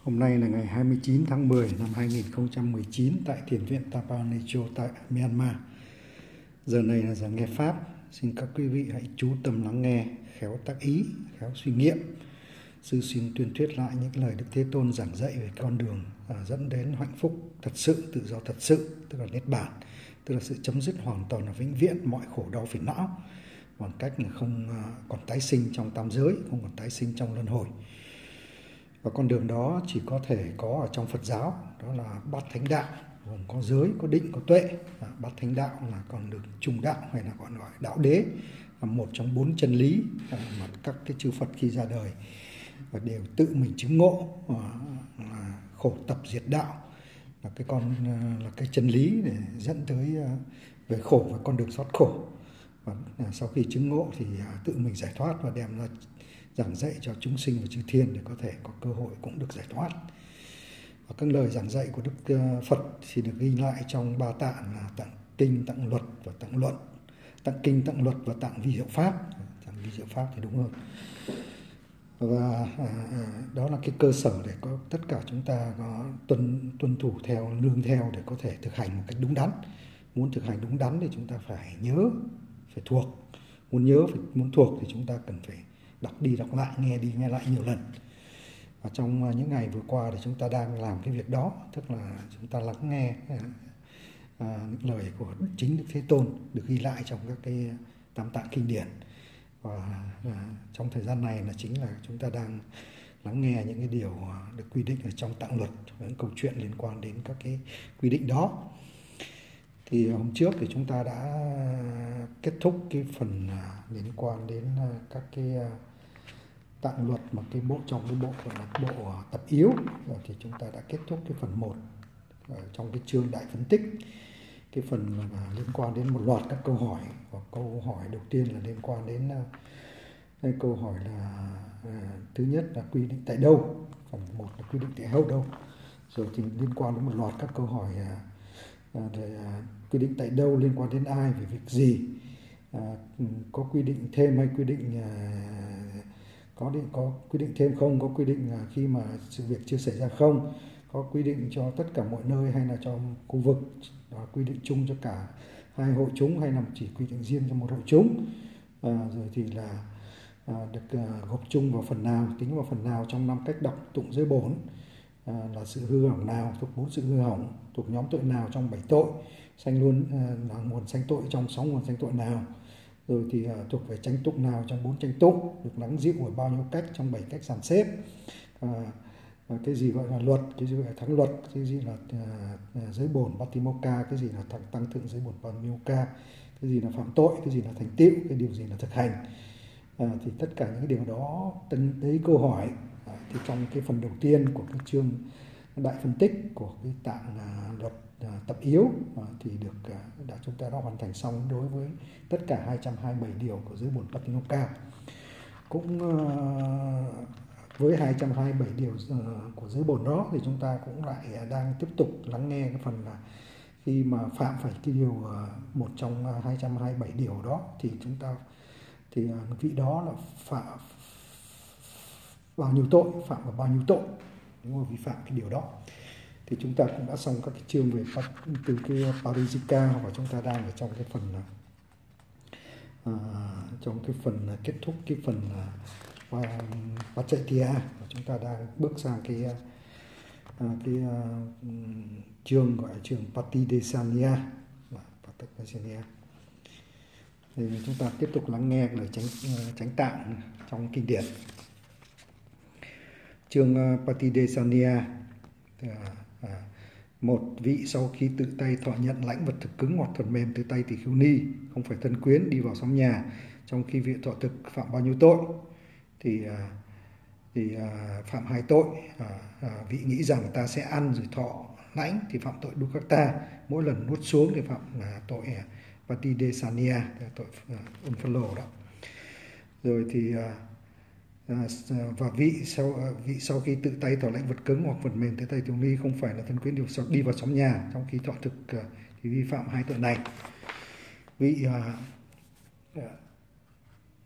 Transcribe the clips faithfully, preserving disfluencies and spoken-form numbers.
Hôm nay là ngày hai mươi chín tháng mười năm hai nghìn không trăm mười chín tại Thiền viện Tapanechô tại Myanmar. Giờ này là giờ nghe Pháp. Xin các quý vị hãy chú tâm lắng nghe, khéo tác ý, khéo suy nghiệm. Sư xin tuyên thuyết lại những lời Đức Thế Tôn giảng dạy về con đường à, dẫn đến hạnh phúc thật sự, tự do thật sự, tức là Niết Bàn, tức là sự chấm dứt hoàn toàn và vĩnh viễn mọi khổ đau phiền não, bằng cách là không à, còn tái sinh trong tam giới, không còn tái sinh trong luân hồi. Và con đường đó chỉ có thể có ở trong Phật giáo, đó là bát thánh đạo, gồm có giới, có định, có tuệ. Và bát thánh đạo là còn được trung đạo hay là gọi là đạo đế, là một trong bốn chân lý mà các cái chư Phật khi ra đời và đều tự mình chứng ngộ, là khổ tập diệt đạo, là cái con là cái chân lý để dẫn tới về khổ và con đường thoát khổ. Và sau khi chứng ngộ thì tự mình giải thoát và đem ra giảng dạy cho chúng sinh và chư thiên để có thể có cơ hội cũng được giải thoát. Và các lời giảng dạy của Đức Phật thì được ghi lại trong ba tạng là tạng kinh, tạng luật và tạng luận. Tạng kinh, tạng luật và tạng vi diệu pháp. Tạng vi diệu pháp thì đúng hơn. Và à, đó là cái cơ sở để có tất cả chúng ta có tuân tuân thủ theo, nương theo để có thể thực hành một cách đúng đắn. Muốn thực hành đúng đắn thì chúng ta phải nhớ, phải thuộc. Muốn nhớ, phải, muốn thuộc thì chúng ta cần phải đọc đi đọc lại, nghe đi nghe lại nhiều lần. Và trong những ngày vừa qua thì chúng ta đang làm cái việc đó, tức là chúng ta lắng nghe à, những lời của chính Đức Thế Tôn được ghi lại trong các cái tam tạng kinh điển. Và à, trong thời gian này là chính là chúng ta đang lắng nghe những cái điều được quy định ở trong tạng luật, những câu chuyện liên quan đến các cái quy định đó. Thì hôm trước thì chúng ta đã kết thúc cái phần liên quan đến các cái tạng luật mà cái bộ trong cái bộ gọi là bộ tập yếu. Rồi thì chúng ta đã kết thúc cái phần một ở trong cái chương đại phân tích, cái phần mà liên quan đến một loạt các câu hỏi. Và câu hỏi đầu tiên là liên quan đến cái câu hỏi là à, thứ nhất là quy định tại đâu, phần một là quy định tại đâu đâu. Rồi thì liên quan đến một loạt các câu hỏi à, à, rồi, à, quy định tại đâu liên quan đến ai, về việc gì, à, có quy định thêm hay quy định à, có định có quy định thêm không, có quy định à, khi mà sự việc chưa xảy ra không, có quy định cho tất cả mọi nơi hay là cho khu vực, đó, quy định chung cho cả hai hội chúng hay là chỉ quy định riêng cho một hội chúng, à, rồi thì là à, được à, gộp chung vào phần nào, tính vào phần nào trong năm cách đọc tụng giới bổn, à, là sự hư hỏng nào thuộc bốn sự hư hỏng, thuộc nhóm tội nào trong bảy tội, sanh luôn à, là nguồn sanh tội trong sáu nguồn sanh tội nào, rồi thì à, thuộc về chánh tụng nào trong bốn chánh tụng, được lắng dịu ở bao nhiêu cách trong bảy cách dàn xếp, à, à, cái gì gọi là luật, cái gì gọi là thắng luật, cái gì là à, à, giới bổn Patimokkha, cái gì là thằng tăng thượng giới bổn Patimokkha, cái gì là phạm tội, cái gì là thành tựu, cái điều gì là thực hành. À, thì tất cả những điều đó tân đấy câu hỏi à, thì trong cái phần đầu tiên của cái chương đại phân tích của cái tạng à, luật à, tập yếu à, thì được à, đã chúng ta đã hoàn thành xong đối với tất cả hai trăm hai mươi bảy điều của giới bổn Patimokkha. Cũng à, với hai trăm hai mươi bảy điều à, của giới bổn đó thì chúng ta cũng lại đang tiếp tục lắng nghe cái phần là khi mà phạm phải cái điều à, một trong hai trăm hai mươi bảy điều đó thì chúng ta thì vị đó là phạm bao nhiêu tội, phạm vào bao nhiêu tội nếu mà vi phạm cái điều đó. Thì chúng ta cũng đã xong các cái chương về từ cái Parijika, và chúng ta đang ở trong cái phần à, trong cái phần kết thúc cái phần uh, Paccettiya, và chúng ta đang bước sang cái uh, cái uh, chương gọi là chương Patidesaniya. Patidesaniya thì chúng ta tiếp tục lắng nghe lời chánh chánh tạng trong kinh điển. Chương Patidesaniya, à, một vị sau khi tự tay thọ nhận lãnh vật thực cứng hoặc thuần mềm từ tay tỳ khưu ni, không phải thân quyến, đi vào xóm nhà trong khi vị thọ thực phạm bao nhiêu tội thì à, thì à, phạm hai tội. À, à, vị nghĩ rằng ta sẽ ăn rồi thọ lãnh thì phạm tội Dukkata, mỗi lần nuốt xuống thì phạm à, tội à, Patidesaniya, tội uh, unfollow đó. Rồi thì uh, uh, và vị sau uh, vị sau khi tự tay thọ lãnh vật cứng hoặc vật mềm tới tay tỳ khưu ni, không phải là thân quyến, điều đi vào xóm nhà trong khi thọ thực uh, thì vi phạm hai tội này. Vị uh, uh,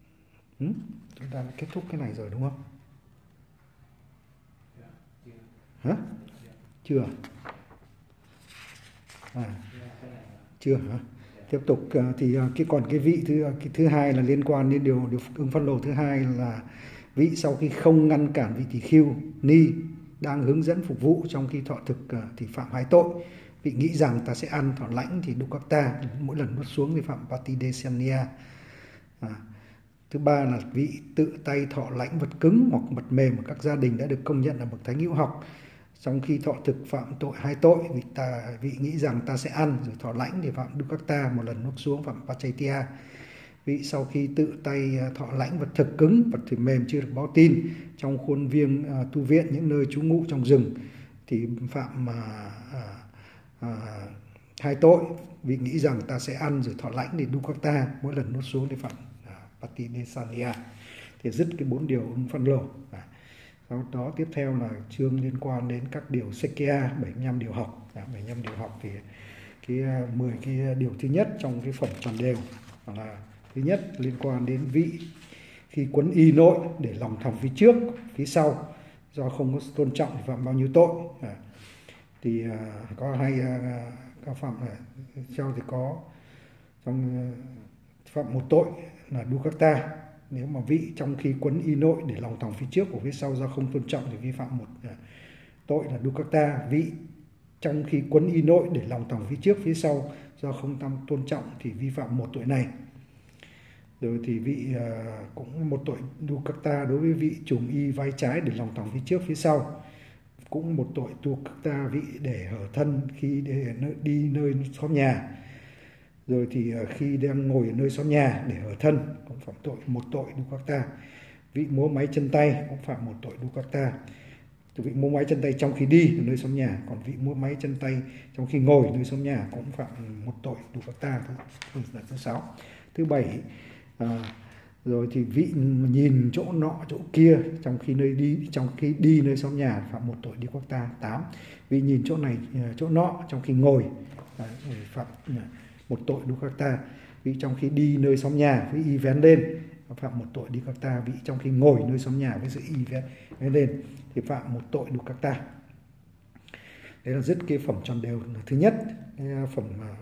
hmm? chúng ta đã kết thúc cái này rồi đúng không? Hả? Chưa. À, chưa hả? Tiếp tục thì cái còn cái vị thứ cái thứ hai là liên quan đến điều điều ứng phân lộ thứ hai là vị sau khi không ngăn cản vị tỳ khưu ni đang hướng dẫn phục vụ trong khi thọ thực thì phạm hai tội. Vị nghĩ rằng ta sẽ ăn thọ lãnh thì dukkata, mỗi lần nuốt xuống thì phạm patidesanya. À, thứ ba là vị tự tay thọ lãnh vật cứng hoặc vật mềm của các gia đình đã được công nhận là bậc thánh hữu học, trong khi thọ thực phạm tội hai tội. Vị ta vị nghĩ rằng ta sẽ ăn rồi thọ lãnh thì phạm dukkata, một lần nuốt xuống phạm pachaitia. Vị sau khi tự tay thọ lãnh vật thực cứng, vật thực mềm chưa được báo tin trong khuôn viên uh, tu viện, những nơi trú ngụ trong rừng thì phạm uh, uh, uh, hai tội. Vị nghĩ rằng ta sẽ ăn rồi thọ lãnh thì dukkata, mỗi lần nuốt xuống thì phạm uh, patidesanya. Thì dứt cái bốn điều ứng phân lộ. À, sau đó tiếp theo là chương liên quan đến các điều Sekya, bảy mươi lăm điều học. À, bảy mươi lăm điều học thì cái uh, mười cái điều thứ nhất trong cái phẩm tròn đều là thứ nhất liên quan đến vị khi quấn y nội để lòng thòng phía trước phía sau do không có tôn trọng thì phạm bao nhiêu tội. À, thì uh, có hai uh, các phạm này sau thì có trong uh, phạm một tội là dukkata, nếu mà vị trong khi quấn y nội để lòng thòng phía trước của phía sau do không tôn trọng thì vi phạm một uh, tội là dukkata. Vị trong khi quấn y nội để lòng thòng phía trước phía sau do không tam tôn trọng thì vi phạm một tội này. Rồi thì vị uh, cũng một tội dukkata đối với vị trùm y vai trái để lòng thòng phía trước phía sau, cũng một tội dukkata vị để hở thân khi để đi nơi xóm nhà. Rồi thì uh, khi đang ngồi ở nơi xóm nhà để hở thân cũng phạm tội một tội dukkata. Vị múa máy chân tay cũng phạm một tội dukkata. Vị múa máy chân tay trong khi đi ở nơi xóm nhà, còn vị múa máy chân tay trong khi ngồi ở nơi xóm nhà cũng phạm một tội dukkata. Thứ là thứ sáu. Thứ bảy, à, rồi thì vị nhìn chỗ nọ chỗ kia trong khi nơi đi trong khi đi nơi xóm nhà phạm một tội dukkata. Tám, vị nhìn chỗ này chỗ nọ trong khi ngồi à, phạm một tội dukkata. Vị trong khi đi nơi xóm nhà với y vén lên phạm một tội dukkata. Vị trong khi ngồi nơi xóm nhà với sự y vén lên thì phạm một tội dukkata. Đấy là dứt cái phẩm tròn đều thứ nhất. Cái phẩm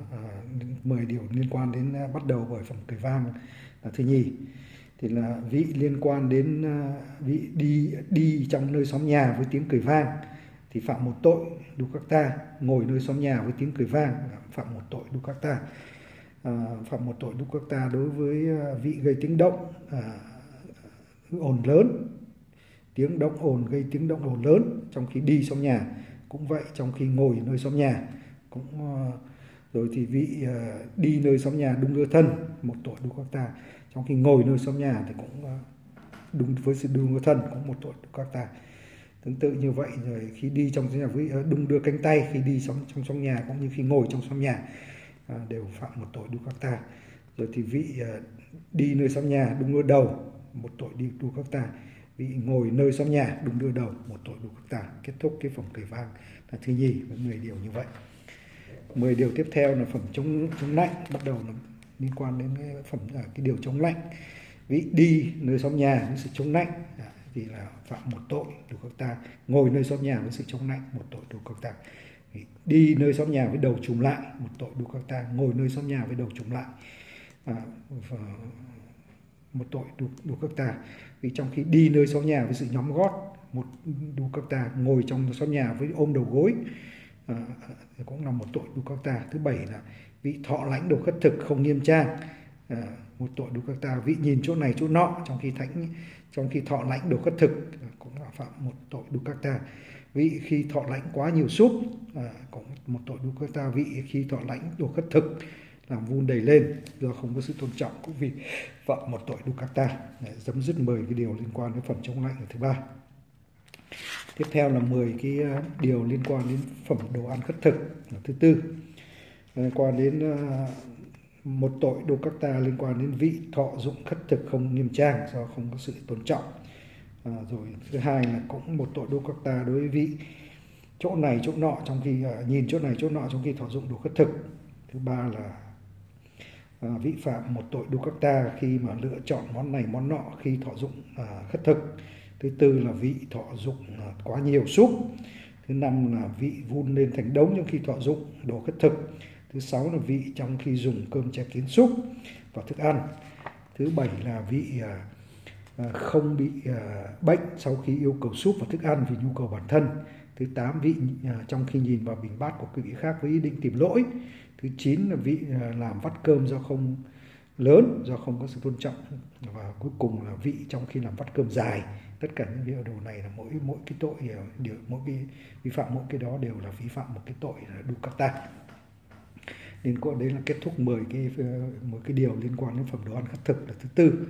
uh, mười điều liên quan đến uh, bắt đầu bởi phẩm cười vang là thứ nhì. Thì là vị liên quan đến uh, vị đi đi trong nơi xóm nhà với tiếng cười vang thì phạm một tội dukkata. Ngồi nơi xóm nhà với tiếng cười vang phạm một tội dukkata. Uh, phạm một tội dukkata đối với uh, vị gây tiếng động uh, ồn lớn, tiếng động ồn gây tiếng động ồn lớn trong khi đi xóm nhà, cũng vậy trong khi ngồi nơi xóm nhà cũng uh, rồi thì vị uh, đi nơi xóm nhà đung đưa thân một tội dukkata, trong khi ngồi nơi xóm nhà thì cũng uh, đúng với sự đung đưa thân cũng một tội dukkata. Tương tự như vậy, rồi khi đi trong xóm nhà với uh, đung đưa cánh tay khi đi trong trong xóm nhà cũng như khi ngồi trong xóm nhà uh, đều phạm một tội dukkata. Rồi thì vị uh, đi nơi xóm nhà đung đưa đầu một tội đi dukkata. Vị ngồi nơi xóm nhà đung đưa đầu một tội dukkata. Kết thúc cái phẩm cười vang là thứ nhì với mười điều như vậy. mười điều tiếp theo là phẩm chống chống lạnh, bắt đầu là liên quan đến cái phẩm à, cái điều chống lạnh. Vị đi nơi xóm nhà với sự chống lạnh à, thì là phạm một tội dukkata. Ngồi nơi xóm nhà với sự chống lạnh một tội dukkata. Đi nơi xóm nhà với đầu trùm lại một tội dukkata. Ngồi nơi xóm nhà với đầu trùm lại à, một tội dukkata. Vì trong khi đi nơi xóm nhà với sự nhóm gót một dukkata. Ngồi trong xóm nhà với ôm đầu gối à, cũng là một tội dukkata. Thứ bảy là vị thọ lãnh đồ khất thực không nghiêm trang à, một tội dukkata. Vị nhìn chỗ này chỗ nọ trong khi thánh trong khi thọ lãnh đồ khất thực cũng là phạm một tội dukkata. Vị khi thọ lãnh quá nhiều súp à, cũng một tội dukkata. Vị khi thọ lãnh đồ khất thực làm vun đầy lên do không có sự tôn trọng cũng vì phạm một tội dukkata. Chấm dứt mười cái điều liên quan đến phẩm chống lạnh thứ ba. Tiếp theo là mười cái điều liên quan đến phẩm đồ ăn khất thực là thứ tư. Liên quan đến một tội dukkata liên quan đến vị thọ dụng khất thực không nghiêm trang do không có sự tôn trọng. À, rồi thứ hai là cũng một tội dukkata đối với vị chỗ này chỗ nọ trong khi uh, nhìn chỗ này chỗ nọ trong khi thọ dụng đồ khất thực. Thứ ba là uh, vị phạm một tội dukkata khi mà lựa chọn món này món nọ khi thọ dụng uh, khất thực. Thứ tư là vị thọ dụng uh, quá nhiều súp Thứ năm là vị vun lên thành đống trong khi thọ dụng đồ khất thực. Thứ sáu là vị trong khi dùng cơm chè kiến súc và thức ăn. Thứ bảy là vị không bị bệnh sau khi yêu cầu súp và thức ăn vì nhu cầu bản thân. Thứ tám, vị trong khi nhìn vào bình bát của quý vị khác với ý định tìm lỗi. Thứ chín là vị làm vắt cơm do không lớn, do không có sự tôn trọng. Và cuối cùng là vị trong khi làm vắt cơm dài. Tất cả những điều đồ này là mỗi mỗi cái tội đều mỗi cái vi phạm mỗi cái đó đều là vi phạm một cái tội là Dukkata. Liên quan đến là kết thúc mười cái một cái điều liên quan đến phẩm đồ ăn khất thực là thứ tư.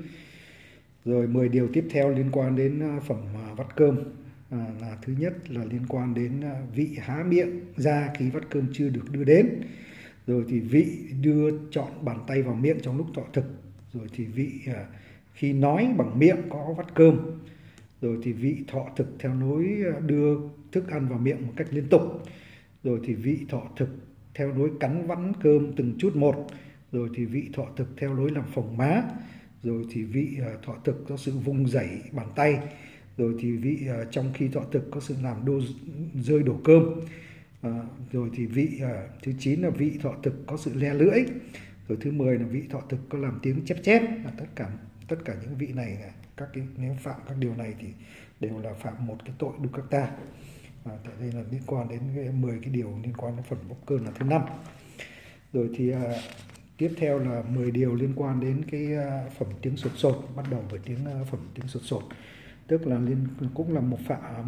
Rồi mười điều tiếp theo liên quan đến phẩm vắt cơm à, là thứ nhất là liên quan đến vị há miệng ra khi vắt cơm chưa được đưa đến. Rồi thì vị đưa chọn bàn tay vào miệng trong lúc thọ thực. Rồi thì vị à, khi nói bằng miệng có vắt cơm. Rồi thì vị thọ thực theo lối đưa thức ăn vào miệng một cách liên tục. Rồi thì vị thọ thực theo lối cắn vắn cơm từng chút một. Rồi thì vị thọ thực theo lối làm phồng má. Rồi thì vị thọ thực có sự vung dẩy bàn tay. Rồi thì vị trong khi thọ thực có sự làm đô, rơi đổ cơm. À, rồi thì vị thứ chín là vị thọ thực có sự le lưỡi. Rồi thứ mười là vị thọ thực có làm tiếng chép chép. À, tất cả tất cả những vị này, các cái nếu phạm các điều này thì đều là phạm một cái tội Dukkata. À, tại đây là liên quan đến cái mười cái điều liên quan đến phần bốc cơm là thứ năm. Rồi thì à, tiếp theo là mười điều liên quan đến cái phẩm tiếng sột sột, bắt đầu với tiếng phẩm tiếng sột sột, tức là liên cũng là một phạm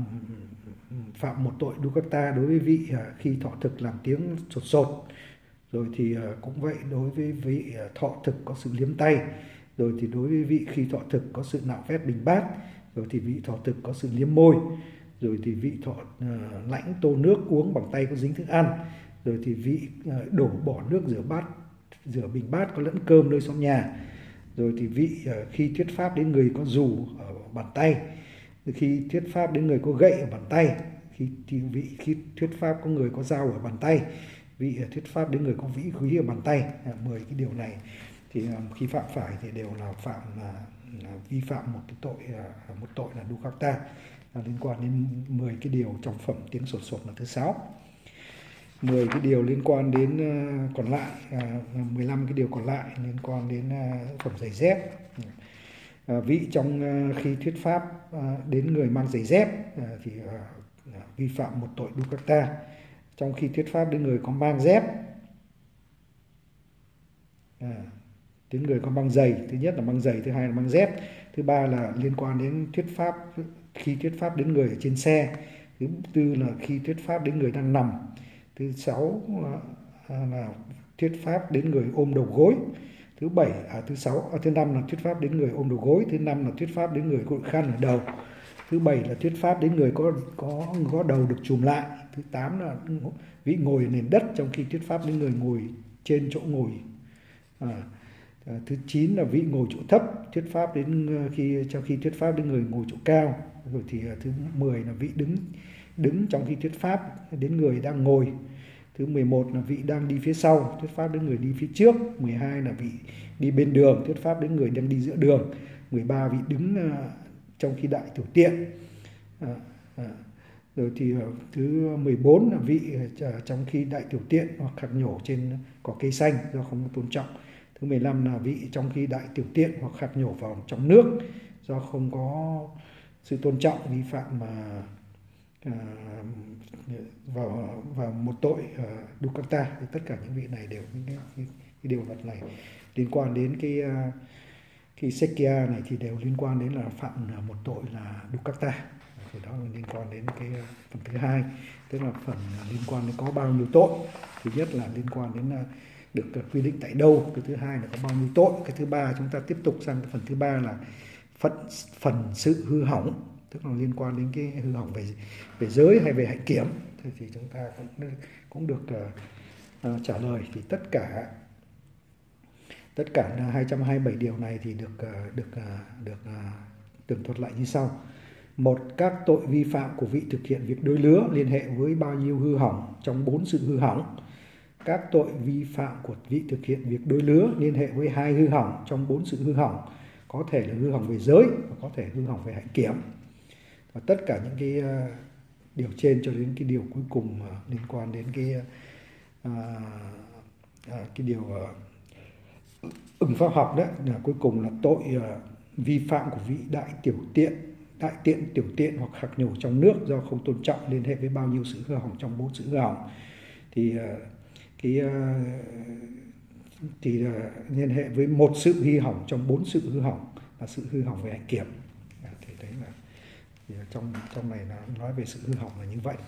phạm một tội Dukkata đối với vị khi thọ thực làm tiếng sột sột. Rồi thì cũng vậy đối với vị thọ thực có sự liếm tay. Rồi thì đối với vị khi thọ thực có sự nạo vét bình bát. Rồi thì vị thọ thực có sự liếm môi. Rồi thì vị thọ uh, lãnh tô nước uống bằng tay có dính thức ăn. Rồi thì vị uh, đổ bỏ nước rửa bát, rửa bình bát có lẫn cơm nơi xóm nhà. Rồi thì vị uh, khi thuyết pháp đến người có dù ở bàn tay. Rồi khi thuyết pháp đến người có gậy ở bàn tay. Khi thì vị khi thuyết pháp có người có dao ở bàn tay. Vị uh, thuyết pháp đến người có vĩ khí ở bàn tay. Uh, mười cái điều này thì uh, khi phạm phải thì đều là phạm là uh, vi phạm một cái tội uh, một tội là Dukkata. Liên quan đến mười cái điều trong phẩm tiếng sột sột là thứ sáu. mười cái điều liên quan đến uh, còn lại, uh, mười lăm cái điều còn lại liên quan đến uh, phẩm giày dép. Uh, vị trong uh, khi thuyết pháp uh, đến người mang giày dép uh, thì uh, uh, vi phạm một tội Dukkata. Trong khi thuyết pháp đến người có mang dép, uh, đến người có mang giày, thứ nhất là mang giày, thứ hai là mang dép, thứ ba là liên quan đến thuyết pháp khi thuyết pháp đến người ở trên xe, thứ tư là khi thuyết pháp đến người đang nằm, thứ sáu là, là thuyết pháp đến người ôm đầu gối, thứ bảy à, thứ sáu à, thứ năm là thuyết pháp đến người ôm đầu gối, thứ năm là thuyết pháp đến người có khăn ở đầu, thứ bảy là thuyết pháp đến người có có có đầu được chùm lại, thứ tám là vị ngồi ở nền đất trong khi thuyết pháp đến người ngồi trên chỗ ngồi. À, thứ chín là vị ngồi chỗ thấp, thuyết pháp đến khi trong khi thuyết pháp đến người ngồi chỗ cao. Rồi thì thứ mười là vị đứng đứng trong khi thuyết pháp đến người đang ngồi. Thứ mười một là vị đang đi phía sau, thuyết pháp đến người đi phía trước. mười hai là vị đi bên đường, thuyết pháp đến người đang đi giữa đường. mười ba vị đứng uh, trong khi đại tiểu tiện. À, à. Rồi thì uh, thứ mười bốn là vị uh, trong khi đại tiểu tiện hoặc khạc nhổ trên cỏ cây xanh do không có tôn trọng. Thứ mười lăm là vị trong khi đại tiểu tiện hoặc khạc nhổ vào trong nước do không có sự tôn trọng, vi phạm mà uh, vào vào một tội uh, Dukkata. Thì tất cả những vị này đều những cái, cái, cái điều luật này liên quan đến cái uh, cái Sekya này thì đều liên quan đến là phạm một tội là Dukkata. Thì đó là liên quan đến cái phần thứ hai, tức là phần liên quan đến có bao nhiêu tội. Thứ nhất là liên quan đến uh, được quy định tại đâu, cái thứ hai là có bao nhiêu tội, cái thứ ba chúng ta tiếp tục sang cái phần thứ ba là phần phần sự hư hỏng, tức là liên quan đến cái hư hỏng về về giới hay về hạnh kiểm. Thì, thì chúng ta cũng cũng được uh, uh, trả lời. Thì tất cả tất cả hai trăm hai mươi bảy điều này thì được uh, được uh, được uh, tường thuật lại như sau. Một, các tội vi phạm của vị thực hiện việc đôi lứa liên hệ với bao nhiêu hư hỏng trong bốn sự hư hỏng. Các tội vi phạm của vị thực hiện việc đôi lứa liên hệ với hai hư hỏng trong bốn sự hư hỏng, có thể là hư hỏng về giới và có thể hư hỏng về hạnh kiểm. Và tất cả những cái điều trên cho đến cái điều cuối cùng à, liên quan đến cái à, à, cái điều à, ứng pháp học đấy, là cuối cùng là tội à, vi phạm của vị đại tiểu tiện, đại tiện tiểu tiện hoặc khạc nhổ trong nước do không tôn trọng liên hệ với bao nhiêu sự hư hỏng trong bốn sự hư hỏng. Thì à, cái à, thì à, liên hệ với một sự hư hỏng trong bốn sự hư hỏng là sự hư hỏng về hạnh kiểm. À, thì đấy là thì trong trong này là nói về sự hư hỏng là như vậy.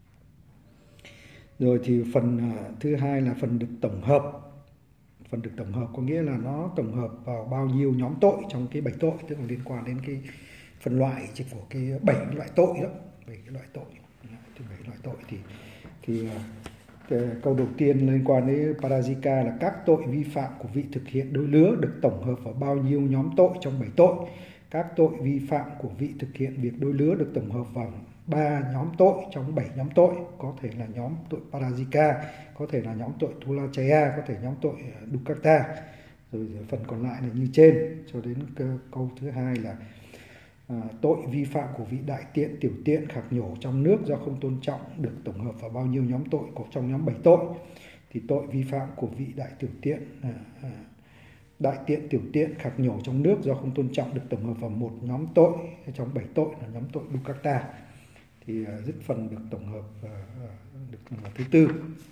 Rồi thì phần à, thứ hai là phần được tổng hợp. Phần được tổng hợp có nghĩa là nó tổng hợp vào bao nhiêu nhóm tội trong cái bảy tội, tức là liên quan đến cái phân loại của cái bảy loại tội đó, bảy cái loại tội, thì bảy loại tội thì thì cái câu đầu tiên liên quan đến Parajika là các tội vi phạm của vị thực hiện đôi lứa được tổng hợp vào bao nhiêu nhóm tội trong bảy tội. Các tội vi phạm của vị thực hiện việc đôi lứa được tổng hợp vào ba nhóm tội trong bảy nhóm tội, có thể là nhóm tội Parajika, có thể là nhóm tội Thulachaya, có thể nhóm tội Dukkata. Rồi phần còn lại là như trên. Cho đến câu thứ hai là à, tội vi phạm của vị đại tiện tiểu tiện khạc nhổ trong nước do không tôn trọng được tổng hợp vào bao nhiêu nhóm tội có trong nhóm bảy tội. Thì tội vi phạm của vị đại tiểu tiện à, à, đại tiện tiểu tiện khạc nhổ trong nước do không tôn trọng được tổng hợp vào một nhóm tội trong bảy tội là nhóm tội Dukkata. Thì uh, dứt phần được tổng hợp uh, được là thứ tư.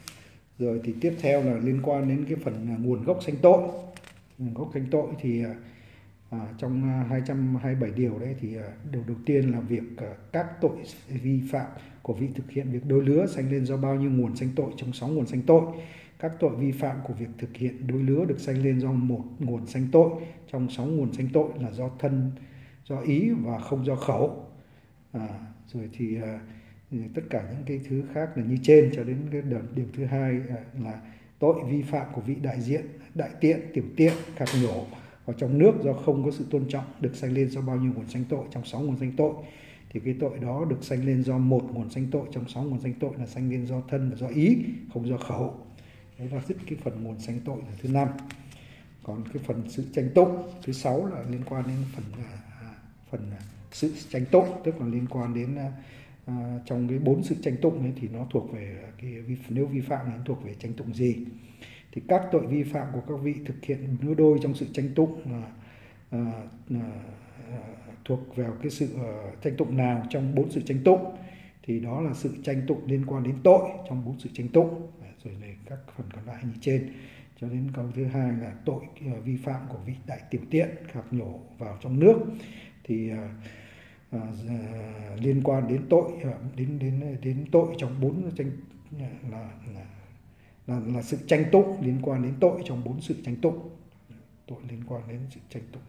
Rồi thì tiếp theo là liên quan đến cái phần uh, nguồn gốc sanh tội. Nguồn gốc sanh tội thì uh, uh, trong uh, hai trăm hai mươi bảy điều đấy thì uh, điều đầu tiên là việc uh, các tội vi phạm của vị thực hiện việc đôi lứa sanh lên do bao nhiêu nguồn sanh tội trong sáu nguồn sanh tội. Các tội vi phạm của việc thực hiện đôi lứa được sanh lên do một nguồn sanh tội trong sáu nguồn sanh tội là do thân, do ý và không do khẩu. À, rồi thì uh, tất cả những cái thứ khác là như trên. Cho đến cái đợt điều thứ hai uh, là tội vi phạm của vị đại diện đại tiện tiểu tiện khạc nhổ vào trong nước do không có sự tôn trọng được sanh lên do bao nhiêu nguồn sanh tội trong sáu nguồn sanh tội. Thì cái tội đó được sanh lên do một nguồn sanh tội trong sáu nguồn sanh tội là sanh lên do thân và do ý, không do khẩu. Đấy là dứt cái phần nguồn sanh tội là thứ năm. Còn cái phần sự tranh tụng thứ sáu là liên quan đến phần uh, phần uh, sự tranh tụng, tức là liên quan đến uh, trong cái bốn sự tranh tụng ấy thì nó thuộc về cái nếu vi phạm thì nó thuộc về tranh tụng gì. Thì các tội vi phạm của các vị thực hiện nửa đôi trong sự tranh tụng uh, uh, uh, thuộc vào cái sự uh, tranh tụng nào trong bốn sự tranh tụng thì đó là sự tranh tụng liên quan đến tội trong bốn sự tranh tụng. Rồi này các phần còn lại như trên. Cho đến câu thứ hai là tội uh, vi phạm của vị đại tiểu tiện khạc nhổ vào trong nước thì uh, À, liên quan đến tội đến đến đến tội trong bốn tranh là là, là là sự tranh tụng liên quan đến tội trong bốn sự tranh tụng. Tội liên quan đến sự tranh tụng.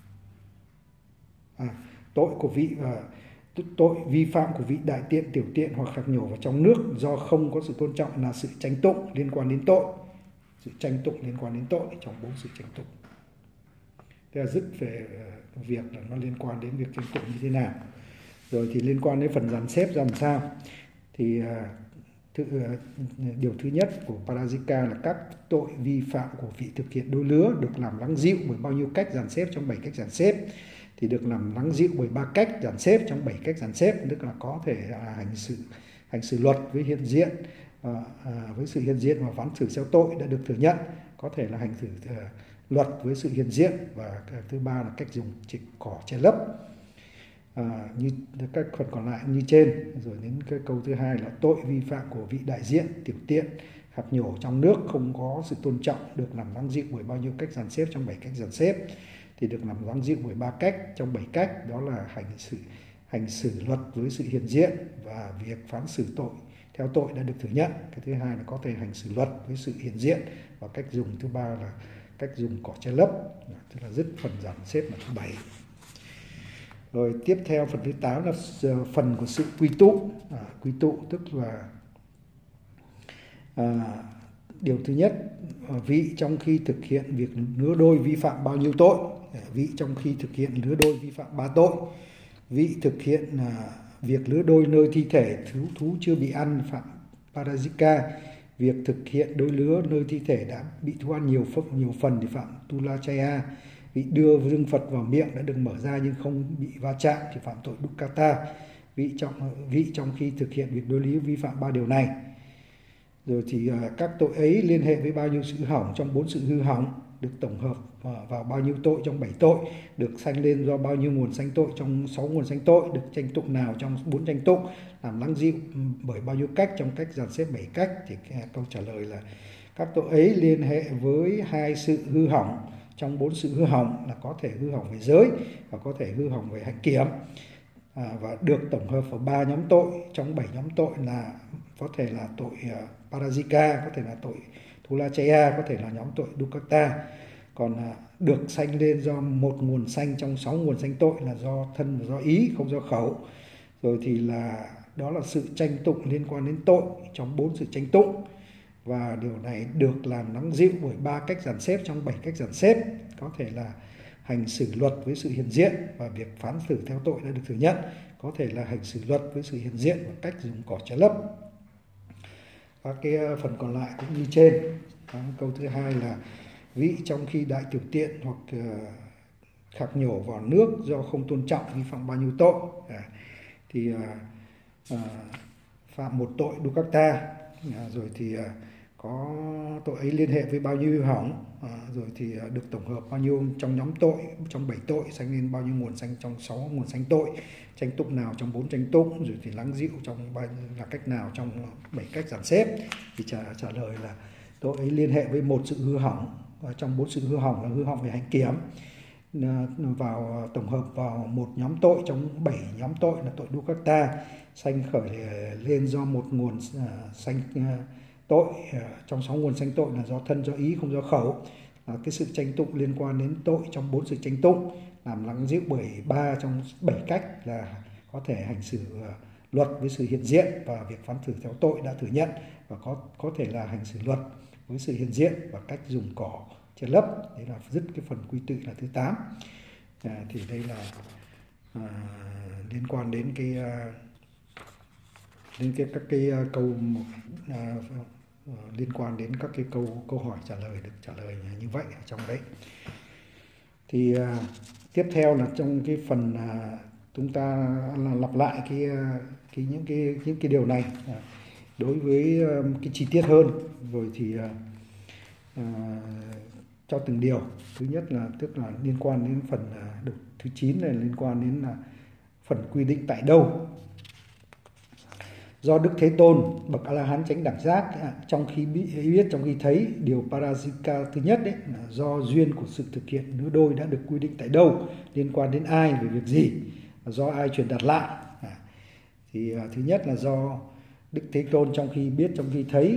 À, tội của vị uh, tội vi phạm của vị đại tiện tiểu tiện hoặc khạc nhổ vào trong nước do không có sự tôn trọng là sự tranh tụng liên quan đến tội. Sự tranh tụng liên quan đến tội trong bốn sự tranh tụng. Thế là dứt về việc là nó liên quan đến việc tranh tụng như thế nào. Rồi thì liên quan đến phần dàn xếp ra làm sao. Thì uh, thứ, uh, điều thứ nhất của Parajika là các tội vi phạm của vị thực hiện đôi lứa được làm lắng dịu bởi bao nhiêu cách dàn xếp trong bảy cách dàn xếp. Thì được làm lắng dịu bởi ba cách dàn xếp trong bảy cách dàn xếp, tức là có thể là hành xử hành xử luật với hiện diện, uh, uh, với sự hiện diện và phán xử theo tội đã được thừa nhận, có thể là hành xử uh, luật với sự hiện diện, và thứ ba là cách dùng chỉ cỏ che lấp. À, như các phần còn lại như trên. Rồi đến cái câu thứ hai là tội vi phạm của vị đại diện tiểu tiện khạc nhổ trong nước không có sự tôn trọng được làm lắng dịu bởi bao nhiêu cách dàn xếp trong bảy cách dàn xếp thì được làm lắng dịu bởi ba cách trong bảy cách, đó là hành xử hành xử luật với sự hiện diện và việc phán xử tội theo tội đã được thừa nhận. Cái thứ hai là có thể hành xử luật với sự hiện diện, và cách dùng thứ ba là cách dùng cỏ che lấp, tức là dứt phần dàn xếp là thứ bảy. Rồi tiếp theo phần thứ tám là phần của sự quy tụ. À, quy tụ tức là à, điều thứ nhất, vị trong khi thực hiện việc lứa đôi vi phạm bao nhiêu tội. Vị trong khi thực hiện lứa đôi vi phạm ba tội. Vị thực hiện à, việc lứa đôi nơi thi thể thú thú chưa bị ăn phạm Parajika. Việc thực hiện đôi lứa nơi thi thể đã bị thú ăn nhiều phần, nhiều phần thì phạm Thulachaya. Vị đưa dương Phật vào miệng đã được mở ra nhưng không bị va chạm thì phạm tội Dukkata. vị trong vị trong khi thực hiện việc đối lý vi phạm ba điều này. Rồi thì các tội ấy liên hệ với bao nhiêu sự hư hỏng trong bốn sự hư hỏng, được tổng hợp vào bao nhiêu tội trong bảy tội, được sanh lên do bao nhiêu nguồn sanh tội trong sáu nguồn sanh tội, được tranh tụng nào trong bốn tranh tụng, làm lắng dịu bởi bao nhiêu cách trong cách dàn xếp bảy cách. Thì câu trả lời là các tội ấy liên hệ với hai sự hư hỏng trong bốn sự hư hỏng, là có thể hư hỏng về giới và có thể hư hỏng về hạnh kiểm, à, và được tổng hợp vào ba nhóm tội trong bảy nhóm tội, là có thể là tội uh, parajika, có thể là tội thulachaya, có thể là nhóm tội dukkata. Còn uh, được sanh lên do một nguồn sanh trong sáu nguồn sanh tội, là do thân và do ý, không do khẩu. Rồi thì là đó là sự tranh tụng liên quan đến tội trong bốn sự tranh tụng, và điều này được làm lắng dịu bởi ba cách dàn xếp trong bảy cách dàn xếp, có thể là hành xử luật với sự hiện diện và việc phán xử theo tội đã được thừa nhận, có thể là hành xử luật với sự hiện diện và cách dùng cỏ che lấp. Các cái phần còn lại cũng như trên. Câu thứ hai là vị trong khi đại tiểu tiện hoặc khạc nhổ vào nước do không tôn trọng vi phạm bao nhiêu tội. À, thì à, phạm một tội dukkata, à, rồi thì à, có tội ấy liên hệ với bao nhiêu hư hỏng, à, rồi thì à, được tổng hợp bao nhiêu trong nhóm tội, trong bảy tội, sanh lên bao nhiêu nguồn sanh trong sáu nguồn sanh tội, tranh tụng nào trong bốn tranh tụng, rồi thì lắng dịu trong bao là cách nào trong bảy cách dàn xếp. Thì trả, trả lời là tội ấy liên hệ với một sự hư hỏng, trong bốn sự hư hỏng là hư hỏng về hạnh kiểm, vào tổng hợp vào một nhóm tội trong bảy nhóm tội là tội dukkata, sanh khởi lên do một nguồn uh, sanh uh, tội uh, trong sáu nguồn sanh tội là do thân, do ý, không do khẩu. Uh, cái sự tranh tụng liên quan đến tội trong bốn sự tranh tụng làm lắng dịu bởi ba trong bảy cách, là có thể hành xử uh, luật với sự hiện diện và việc phán xử theo tội đã thừa nhận, và có có thể là hành xử luật với sự hiện diện và cách dùng cỏ che lấp. Đấy là dứt cái phần quy tự là thứ tám. À, thì đây là à, liên quan đến cái đến cái các cái câu à, liên quan đến các cái câu câu hỏi trả lời được trả lời như vậy ở trong đấy. Thì à, tiếp theo là trong cái phần à, chúng ta là lặp lại cái cái những cái những cái điều này à, đối với cái chi tiết hơn, rồi thì à, à, cho từng điều. Thứ nhất là tức là liên quan đến phần được thứ chín này, liên quan đến là phần quy định tại đâu. Do Đức Thế Tôn bậc A-la-hán chánh đẳng giác trong khi biết, trong khi thấy, điều parajika thứ nhất đấy là do duyên của sự thực hiện nứa đôi đã được quy định tại đâu, liên quan đến ai, về việc gì, do ai truyền đạt lại. À, thì thứ nhất là do Đức Thế Tôn trong khi biết, trong khi thấy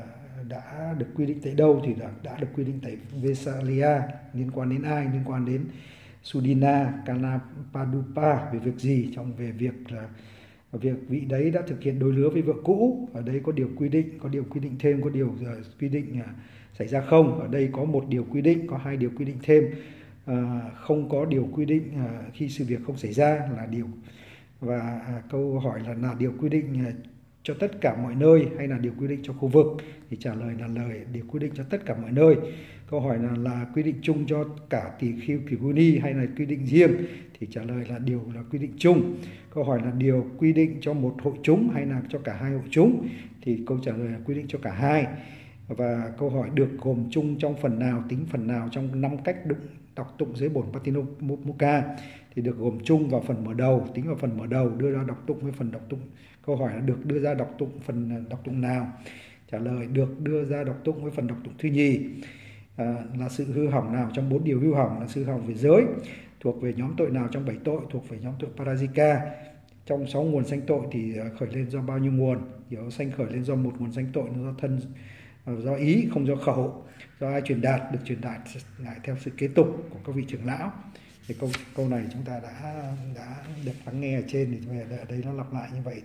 đã được quy định tại đâu, thì đã, đã được quy định tại Vesalia, liên quan đến ai, liên quan đến Sudina, Kanapadupa, về việc gì, trong về việc là việc vị đấy đã thực hiện đôi lứa với vợ cũ. Ở đây có điều quy định, có điều quy định thêm, có điều uh, quy định uh, xảy ra không. Ở đây có một điều quy định, có hai điều quy định thêm, uh, không có điều quy định uh, khi sự việc không xảy ra là điều. Và uh, câu hỏi là là điều quy định uh, cho tất cả mọi nơi hay là điều quy định cho khu vực, thì trả lời là lời điều quy định cho tất cả mọi nơi. Câu hỏi là là quy định chung cho cả tỳ khưu Kiguni hay là quy định riêng, thì trả lời là điều là quy định chung. Câu hỏi là điều quy định cho một hội chúng hay là cho cả hai hội chúng, thì câu trả lời là quy định cho cả hai. Và câu hỏi được gồm chung trong phần nào, tính phần nào trong năm cách đụng, đọc tụng giới bổn Patimokkha, thì được gồm chung vào phần mở đầu, tính vào phần mở đầu, đưa ra đọc tụng với phần đọc tụng. Câu hỏi là được đưa ra đọc tụng phần đọc tụng nào? Trả lời được đưa ra đọc tụng với phần đọc tụng thứ nhì. À, là sự hư hỏng nào trong bốn điều hư hỏng, là sự hư hỏng về giới, thuộc về nhóm tội nào trong bảy tội, thuộc về nhóm tội parajika. Trong sáu nguồn sanh tội thì khởi lên do bao nhiêu nguồn? Thì sanh khởi lên do một nguồn sanh tội, do thân, do ý, không do khẩu. Do ai truyền đạt, được truyền đạt lại theo sự kế tục của các vị trưởng lão. Thì câu câu này chúng ta đã đã được lắng nghe ở trên, thì ở đây nó lặp lại như vậy.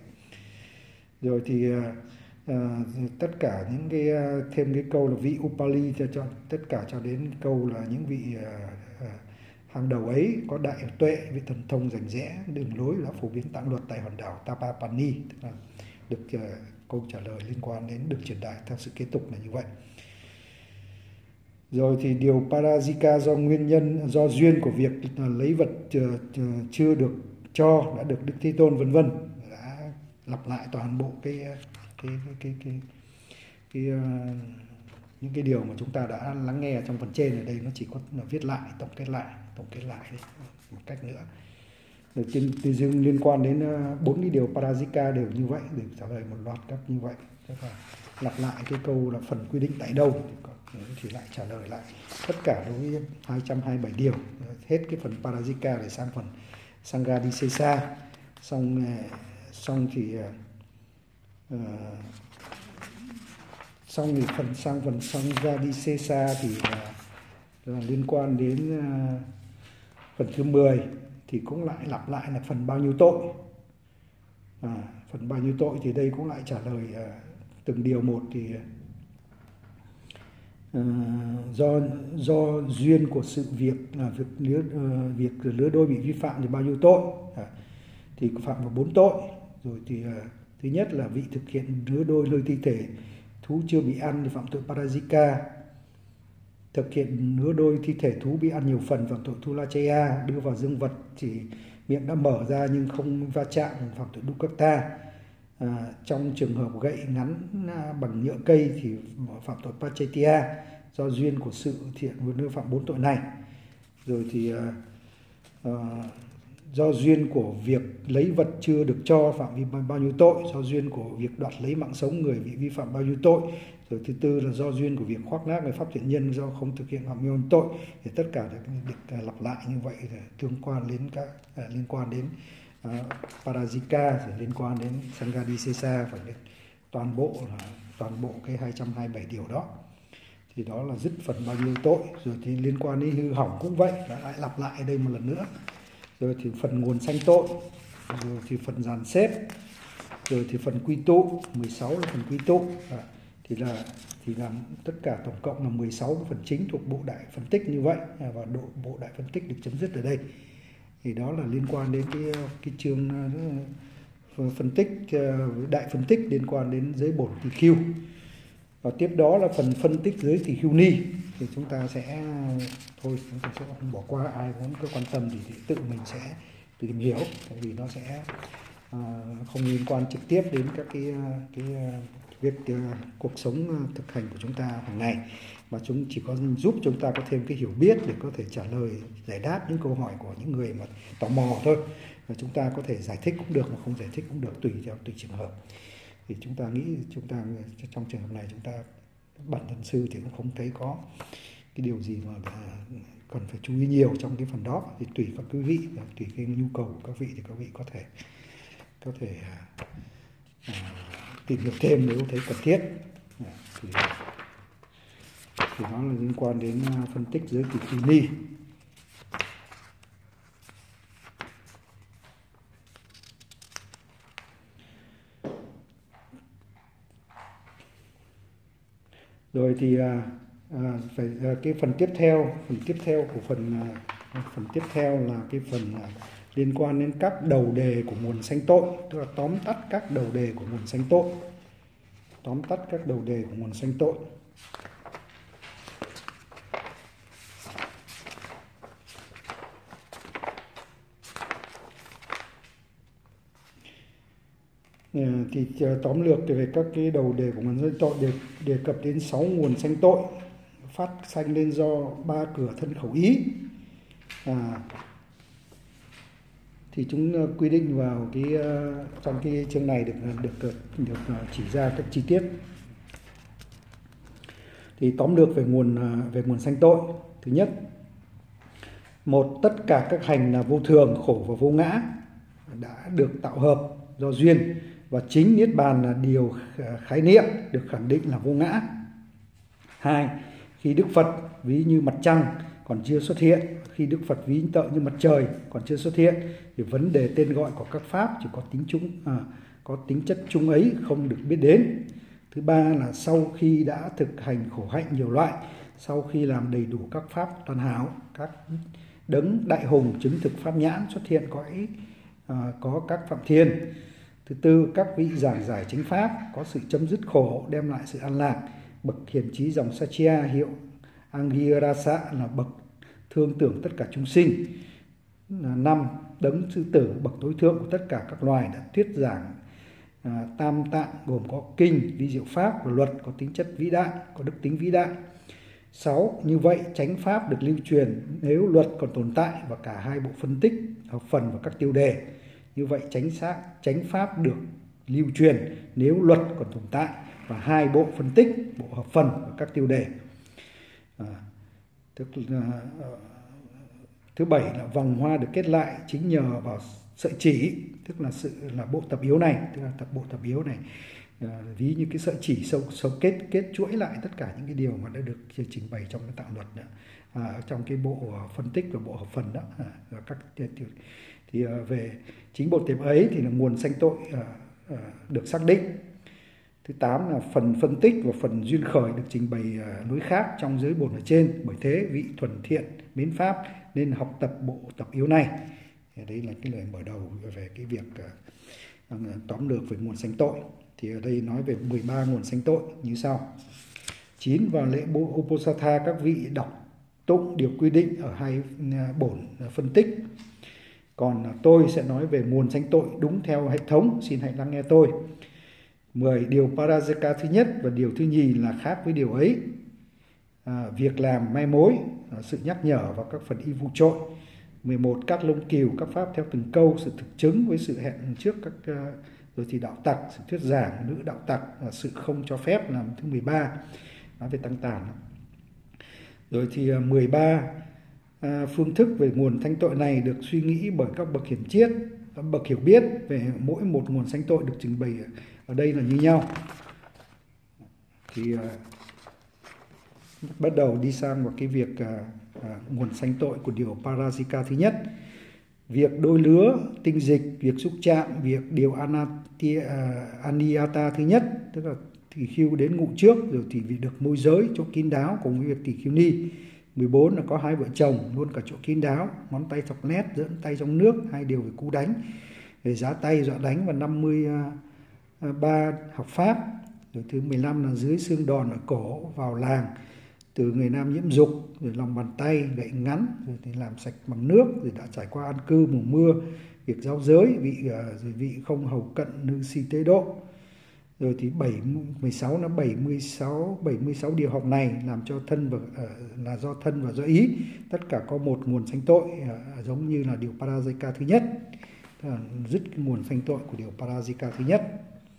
Rồi thì uh, tất cả những cái uh, thêm cái câu là vị Upali cho, cho tất cả cho đến câu là những vị uh, uh, hàng đầu ấy có đại tuệ, vị thần thông rành rẽ, đường lối đã phổ biến tạng luật tại hòn đảo Tapapani, tức là được uh, câu trả lời liên quan đến được truyền đạt theo sự kế tục là như vậy. Rồi thì điều parajika do nguyên nhân, do duyên của việc lấy vật uh, chưa được cho đã được Đức Thế Tôn vân vân. lặp lại toàn bộ cái cái cái cái cái, cái uh, những cái điều mà chúng ta đã lắng nghe trong phần trên. Ở đây nó chỉ có là viết lại, tổng kết lại, tổng kết lại đấy, một cách nữa. Rồi trên từ dương liên quan đến bốn cái điều Parajika đều như vậy, để trả lời một loạt các như vậy. Tức là lặp lại cái câu là phần quy định tại đâu thì lại trả lời lại tất cả đối với hai trăm hai mươi bảy điều. Hết cái phần Parajika để sang phần Sanghadisesa. Xong xong thì uh, xong thì phần sang phần Sanghadisesa thì là, là liên quan đến uh, phần thứ mười thì cũng lại lặp lại là phần bao nhiêu tội. À, phần bao nhiêu tội thì đây cũng lại trả lời uh, từng điều một. Thì uh, do do duyên của sự việc là việc lứa uh, việc lứa đôi bị vi phạm thì bao nhiêu tội. À, thì phạm vào bốn tội. Rồi thì uh, thứ nhất là vị thực hiện lứa đôi nơi thi thể thú chưa bị ăn thì phạm tội Parajika. Thực hiện lứa đôi thi thể thú bị ăn nhiều phần phạm tội Thulachaya. Đưa vào dương vật thì miệng đã mở ra nhưng không va chạm phạm tội Dukkata. À, trong trường hợp gậy ngắn bằng nhựa cây thì phạm tội Pachetya. Do duyên của sự thiện vừa nêu phạm bốn tội này. Rồi thì uh, uh, do duyên của việc lấy vật chưa được cho phạm vi bao nhiêu tội. Do duyên của việc đoạt lấy mạng sống người bị vi phạm bao nhiêu tội. Rồi thứ tư là do duyên của việc khoác lác người pháp thiện nhân do không thực hiện phạm vi tội. Thì tất cả được lặp lại như vậy tương quan đến các uh, liên quan đến uh, Parajika, rồi liên quan đến Sanghadisesa, phải đến toàn bộ là toàn bộ cái hai trăm hai mươi bảy điều đó. Thì đó là dứt phần bao nhiêu tội. Rồi thì liên quan đến hư hỏng cũng vậy, đã lại lặp lại đây một lần nữa. Rồi thì phần nguồn sanh tội, rồi thì phần dàn xếp, rồi thì phần quy tụ, mười sáu là phần quy tụ. À, thì là thì là tất cả tổng cộng là mười sáu phần chính thuộc bộ đại phân tích như vậy. À, và độ bộ đại phân tích được chấm dứt ở đây. Thì đó là liên quan đến cái cái chương uh, phân tích uh, đại phân tích liên quan đến giới bổn tỳ khưu. Và tiếp đó là phần phân tích giới tỳ khưu ni. Thì chúng ta sẽ thôi chúng ta sẽ không bỏ qua, ai muốn có quan tâm thì, thì tự mình sẽ tìm hiểu, tại vì nó sẽ uh, không liên quan trực tiếp đến các cái cái việc uh, cuộc sống uh, thực hành của chúng ta hàng ngày, mà chúng chỉ có giúp chúng ta có thêm cái hiểu biết để có thể trả lời, giải đáp những câu hỏi của những người mà tò mò thôi. Và chúng ta có thể giải thích cũng được mà không giải thích cũng được, tùy theo tùy trường hợp. Thì chúng ta nghĩ chúng ta trong trường hợp này chúng ta bản thân sư thì cũng không thấy có cái điều gì mà cần phải chú ý nhiều trong cái phần đó. Thì tùy các quý vị, tùy cái nhu cầu của các vị thì các vị có thể có thể uh, tìm hiểu thêm nếu thấy cần thiết. Uh, thì, thì nó là liên quan đến uh, phân tích giới tỳ khưu ni. Rồi thì à, à, phải à, cái phần tiếp theo, phần tiếp theo của phần à, phần tiếp theo là cái phần à, liên quan đến các đầu đề của nguồn sanh tội, tức là tóm tắt các đầu đề của nguồn sanh tội, tóm tắt các đầu đề của nguồn sanh tội. Thì tóm lược về các cái đầu đề của nguồn sanh tội đề, đề cập đến sáu nguồn sanh tội phát sanh lên do ba cửa thân khẩu ý. À, thì chúng quy định vào cái trong cái chương này được được được chỉ ra các chi tiết. Thì tóm lược về nguồn về nguồn sanh tội. Thứ nhất, một, tất cả các hành là vô thường, khổ và vô ngã đã được tạo hợp do duyên, và chính niết bàn là điều khái niệm được khẳng định là vô ngã. Hai, khi Đức Phật ví như mặt trăng còn chưa xuất hiện, khi Đức Phật ví tợ như mặt trời còn chưa xuất hiện, thì vấn đề tên gọi của các pháp chỉ có tính chung à, có tính chất chung ấy không được biết đến. Thứ ba là sau khi đã thực hành khổ hạnh nhiều loại, sau khi làm đầy đủ các pháp toàn hảo, các đấng đại hùng chứng thực pháp nhãn xuất hiện cõi à, có các phạm thiên. Thứ tư, các vị giảng giải chánh pháp có sự chấm dứt khổ, đem lại sự an lạc. Bậc hiền trí dòng Satya hiệu Angirasa là bậc thương tưởng tất cả chúng sinh. Năm, đấng sư tử bậc tối thượng của tất cả các loài đã thuyết giảng À, tam tạng gồm có kinh, vi diệu pháp và luật có tính chất vĩ đại, có đức tính vĩ đại. Sáu, như vậy chánh pháp được lưu truyền nếu luật còn tồn tại và cả hai bộ phân tích, hợp phần và các tiêu đề. Như vậy chánh xác, chánh pháp được lưu truyền nếu luật còn tồn tại và hai bộ phân tích, bộ hợp phần và các tiêu đề. À, tức là, uh, thứ bảy là vòng hoa được kết lại chính nhờ vào sợi chỉ, tức là sự là bộ tập yếu này, tức là tập bộ tập yếu này. À, ví như cái sợi chỉ sâu sâu kết kết chuỗi lại tất cả những cái điều mà đã được trình bày trong cái tạng luật đó, à, trong cái bộ phân tích và bộ hợp phần đó, à, và các thì à, về chính bộ tiệm ấy thì là nguồn sanh tội à, à, được xác định. Thứ tám là phần phân tích và phần duyên khởi được trình bày à, lối khác trong giới bổn ở trên. Bởi thế vị thuần thiện mến pháp nên học tập bộ tập yếu này. Thì đấy là cái lời mở đầu về cái việc à, tóm lược về nguồn sanh tội. Thì ở đây nói về mười ba nguồn sanh tội như sau. Chín, vào lễ Uposatha các vị đọc tụng điều quy định ở hai bổn phân tích. Còn tôi sẽ nói về nguồn sanh tội đúng theo hệ thống, xin hãy lắng nghe tôi. mười. Điều Parajika thứ nhất và điều thứ nhì là khác với điều ấy. À, việc làm mai mối, à, sự nhắc nhở và các phần y vụ trội. mười một. Các lông cừu, các pháp theo từng câu, sự thực chứng với sự hẹn trước các uh, rồi thì đạo tặc, sự thuyết giảng, nữ đạo tặc, và sự không cho phép làm thứ mười ba, nói về tăng tàn. Rồi thì mười ba, à, phương thức về nguồn sanh tội này được suy nghĩ bởi các bậc hiển triết, các bậc hiểu biết về mỗi một nguồn sanh tội được trình bày ở đây là như nhau. Thì à, bắt đầu đi sang vào cái việc à, à, nguồn sanh tội của điều Parajika thứ nhất. Việc đôi lứa, tinh dịch, việc xúc chạm, việc điều anatia, uh, aniyata thứ nhất, tức là tỳ khưu đến ngụ trước, rồi thì việc được môi giới, chỗ kín đáo cùng với việc tỳ khưu ni. mười bốn là có hai vợ chồng, luôn cả chỗ kín đáo, ngón tay thọc nét, dẫn tay trong nước, hai điều về cú đánh, về giá tay, dọa đánh và năm mươi ba học pháp. Rồi thứ mười lăm là dưới xương đòn ở cổ vào làng, từ người nam nhiễm dục, rồi lòng bàn tay, gậy ngắn, rồi thì làm sạch bằng nước, rồi đã trải qua an cư mùa mưa, việc giao giới, vị rồi vị không hầu cận nữ si tế độ. Rồi thì bảy, mười sáu là bảy mươi sáu, bảy mươi sáu điều học này làm cho thân và là do thân và do ý, tất cả có một nguồn sanh tội, giống như là điều Parajika thứ nhất, dứt cái nguồn sanh tội của điều Parajika thứ nhất.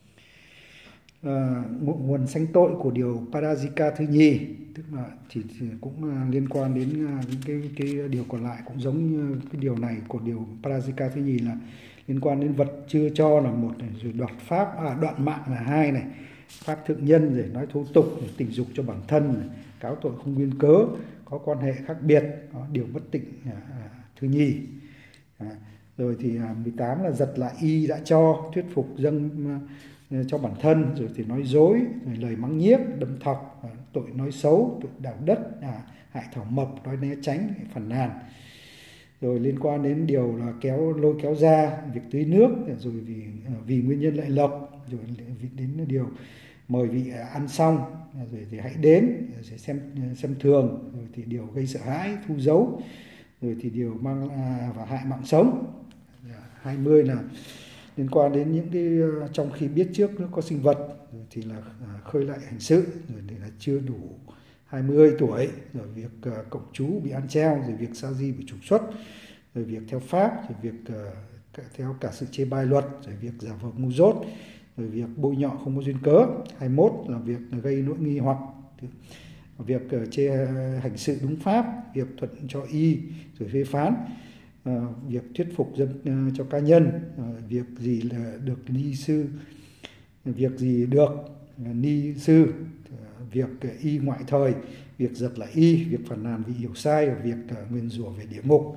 À, nguồn sanh tội của điều Parajika thứ nhì, tức là chỉ, chỉ cũng liên quan đến những cái, cái điều còn lại, cũng giống như cái điều này của điều Parajika thứ nhì là liên quan đến vật chưa cho là một này, rồi đoạt pháp, à, đoạn mạng là hai này, pháp thượng nhân, rồi nói thô tục, rồi tình dục cho bản thân này, cáo tội không nguyên cớ, có quan hệ khác biệt, đó, điều bất tịnh à, thứ nhì. À, rồi thì à, mười tám là giật lại y đã cho, thuyết phục dâng à, cho bản thân, rồi thì nói dối, rồi lời mắng nhiếc, đâm thọc, à, tội nói xấu, tội đạo đất, à, hại thảo mộc, nói né tránh, phản nàn. Rồi liên quan đến điều là kéo lôi kéo ra, việc tưới nước, rồi vì vì nguyên nhân lợi lộc, rồi đến điều mời vị ăn xong, rồi thì hãy đến, rồi xem xem thường, rồi thì điều gây sợ hãi, thu giấu, rồi thì điều mang à, và hại mạng sống. hai mươi là liên quan đến những cái trong khi biết trước nó có sinh vật, rồi thì là khơi lại hành sự, rồi thì là chưa đủ hai mươi tuổi, rồi việc uh, cộng chú bị ăn treo, rồi việc sa di bị trục xuất, rồi việc theo pháp, rồi việc uh, theo cả sự chê bai luật, rồi việc giả vờ ngu dốt, rồi việc bôi nhọ không có duyên cớ. hai mươi mốt là việc gây nỗi nghi hoặc, việc uh, chê hành sự đúng pháp, việc thuận cho y, rồi phê phán, uh, việc thuyết phục dân uh, cho cá nhân, uh, việc gì là được ni sư, việc gì được uh, ni sư, việc y ngoại thời, việc giật lại y, việc phản nàn vì hiểu sai, và việc uh, nguyền rủa về địa ngục.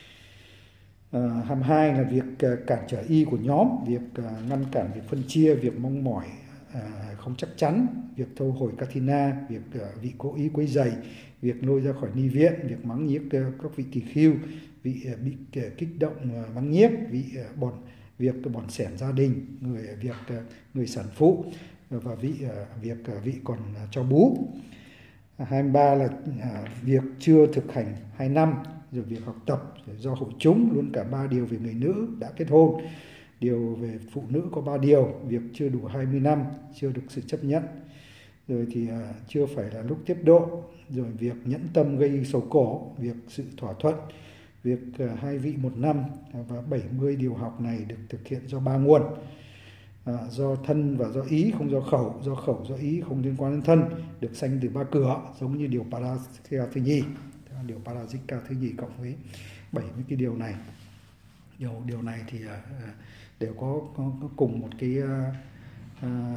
Uh, hai mươi hai là việc uh, cản trở y của nhóm, việc uh, ngăn cản việc phân chia, việc mong mỏi uh, không chắc chắn, việc thâu hồi Kathina, việc uh, vị cố ý quấy rầy, việc lôi ra khỏi ni viện, việc mắng nhiếc uh, các vị tỳ khưu, vị uh, bị uh, kích động uh, mắng nhiếc, vị uh, bòn, việc uh, bòn xẻn gia đình, người việc uh, người sản phụ, và vị uh, việc uh, vị còn uh, cho bú. hai mươi ba là uh, việc chưa thực hành hai năm, rồi việc học tập, rồi do hội chúng luôn cả ba điều về người nữ đã kết hôn, Điều về phụ nữ có ba điều: việc chưa đủ hai mươi năm, chưa được sự chấp nhận, rồi thì à, chưa phải là lúc tiếp độ, rồi việc nhẫn tâm gây sầu cổ, việc sự thỏa thuận, việc à, hai vị một năm. Và bảy mươi điều học này được thực hiện do ba nguồn: à, do thân và do ý, không do khẩu; do khẩu do ý, không liên quan đến thân, được sanh từ ba cửa, giống như điều Parajika thứ nhì. Điều Parajika thứ nhì cộng với bảy mươi cái điều này. Điều điều này thì à, đều có, có, có cùng một cái à, à,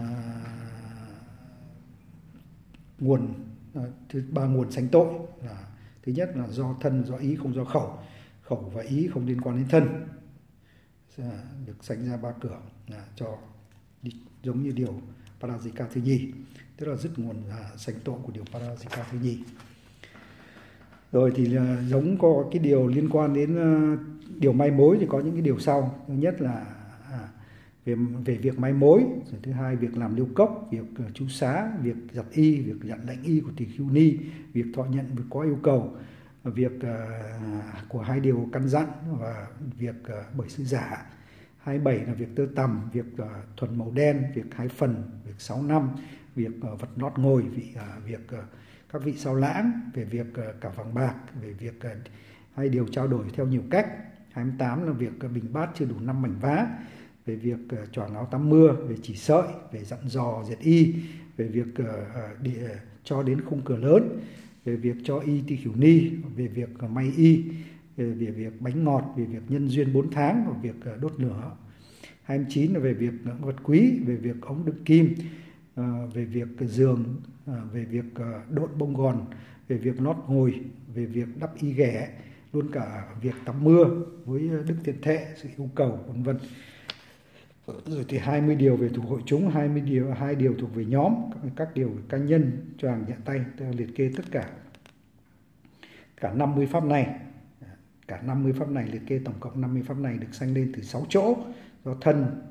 nguồn à, thứ ba nguồn sanh tội là: thứ nhất là do thân, do ý, không do khẩu; khẩu và ý không liên quan đến thân, à, được sanh ra ba cửa, là cho giống như điều Parajika thứ nhì, tức là dứt nguồn à, sanh tội của điều Parajika thứ nhì. Rồi thì là giống có cái điều liên quan đến uh, điều mai mối thì có những cái điều sau. Thứ nhất là à, về về việc mai mối, rồi thứ hai việc làm liêu cốc, việc uh, chú xá, việc giặt y, việc nhận lệnh y của tỳ khưu ni, việc thọ nhận việc có yêu cầu, việc uh, của hai điều căn dặn, và việc uh, bởi sư giả. hai mươi bảy là việc tơ tằm, việc uh, thuần màu đen, việc hai phần, việc sáu năm, việc uh, vật lót ngồi, vị, uh, việc uh, các vị sao lãng, về việc uh, cả vàng bạc, về việc uh, hai điều trao đổi theo nhiều cách. hai mươi tám là việc uh, bình bát chưa đủ năm mảnh vá, về việc uh, choàng áo tắm mưa, về chỉ sợi, về dặn dò dệt y, về việc uh, uh, địa, uh, cho đến khung cửa lớn, về việc cho y tỳ khưu ni, về việc uh, may y, về, về việc bánh ngọt, về việc nhân duyên bốn tháng, và việc uh, đốt lửa. hai mươi chín là về việc uh, vật quý, về việc ống đựng kim, uh, về việc uh, giường, uh, về việc uh, độn bông gòn, về việc lót ngồi, về việc đắp y ghẻ, luôn cả việc tắm mưa với đức thiện thệ, sự yêu cầu, vân vân. Rồi thì hai mươi điều về thuộc hội chúng, hai mươi điều, hai điều thuộc về nhóm, các điều về cá nhân, choàng nhẹ tay, liệt kê tất cả cả năm mươi pháp này. Cả năm mươi pháp này liệt kê tổng cộng năm mươi pháp này được sanh lên từ sáu chỗ: do thân,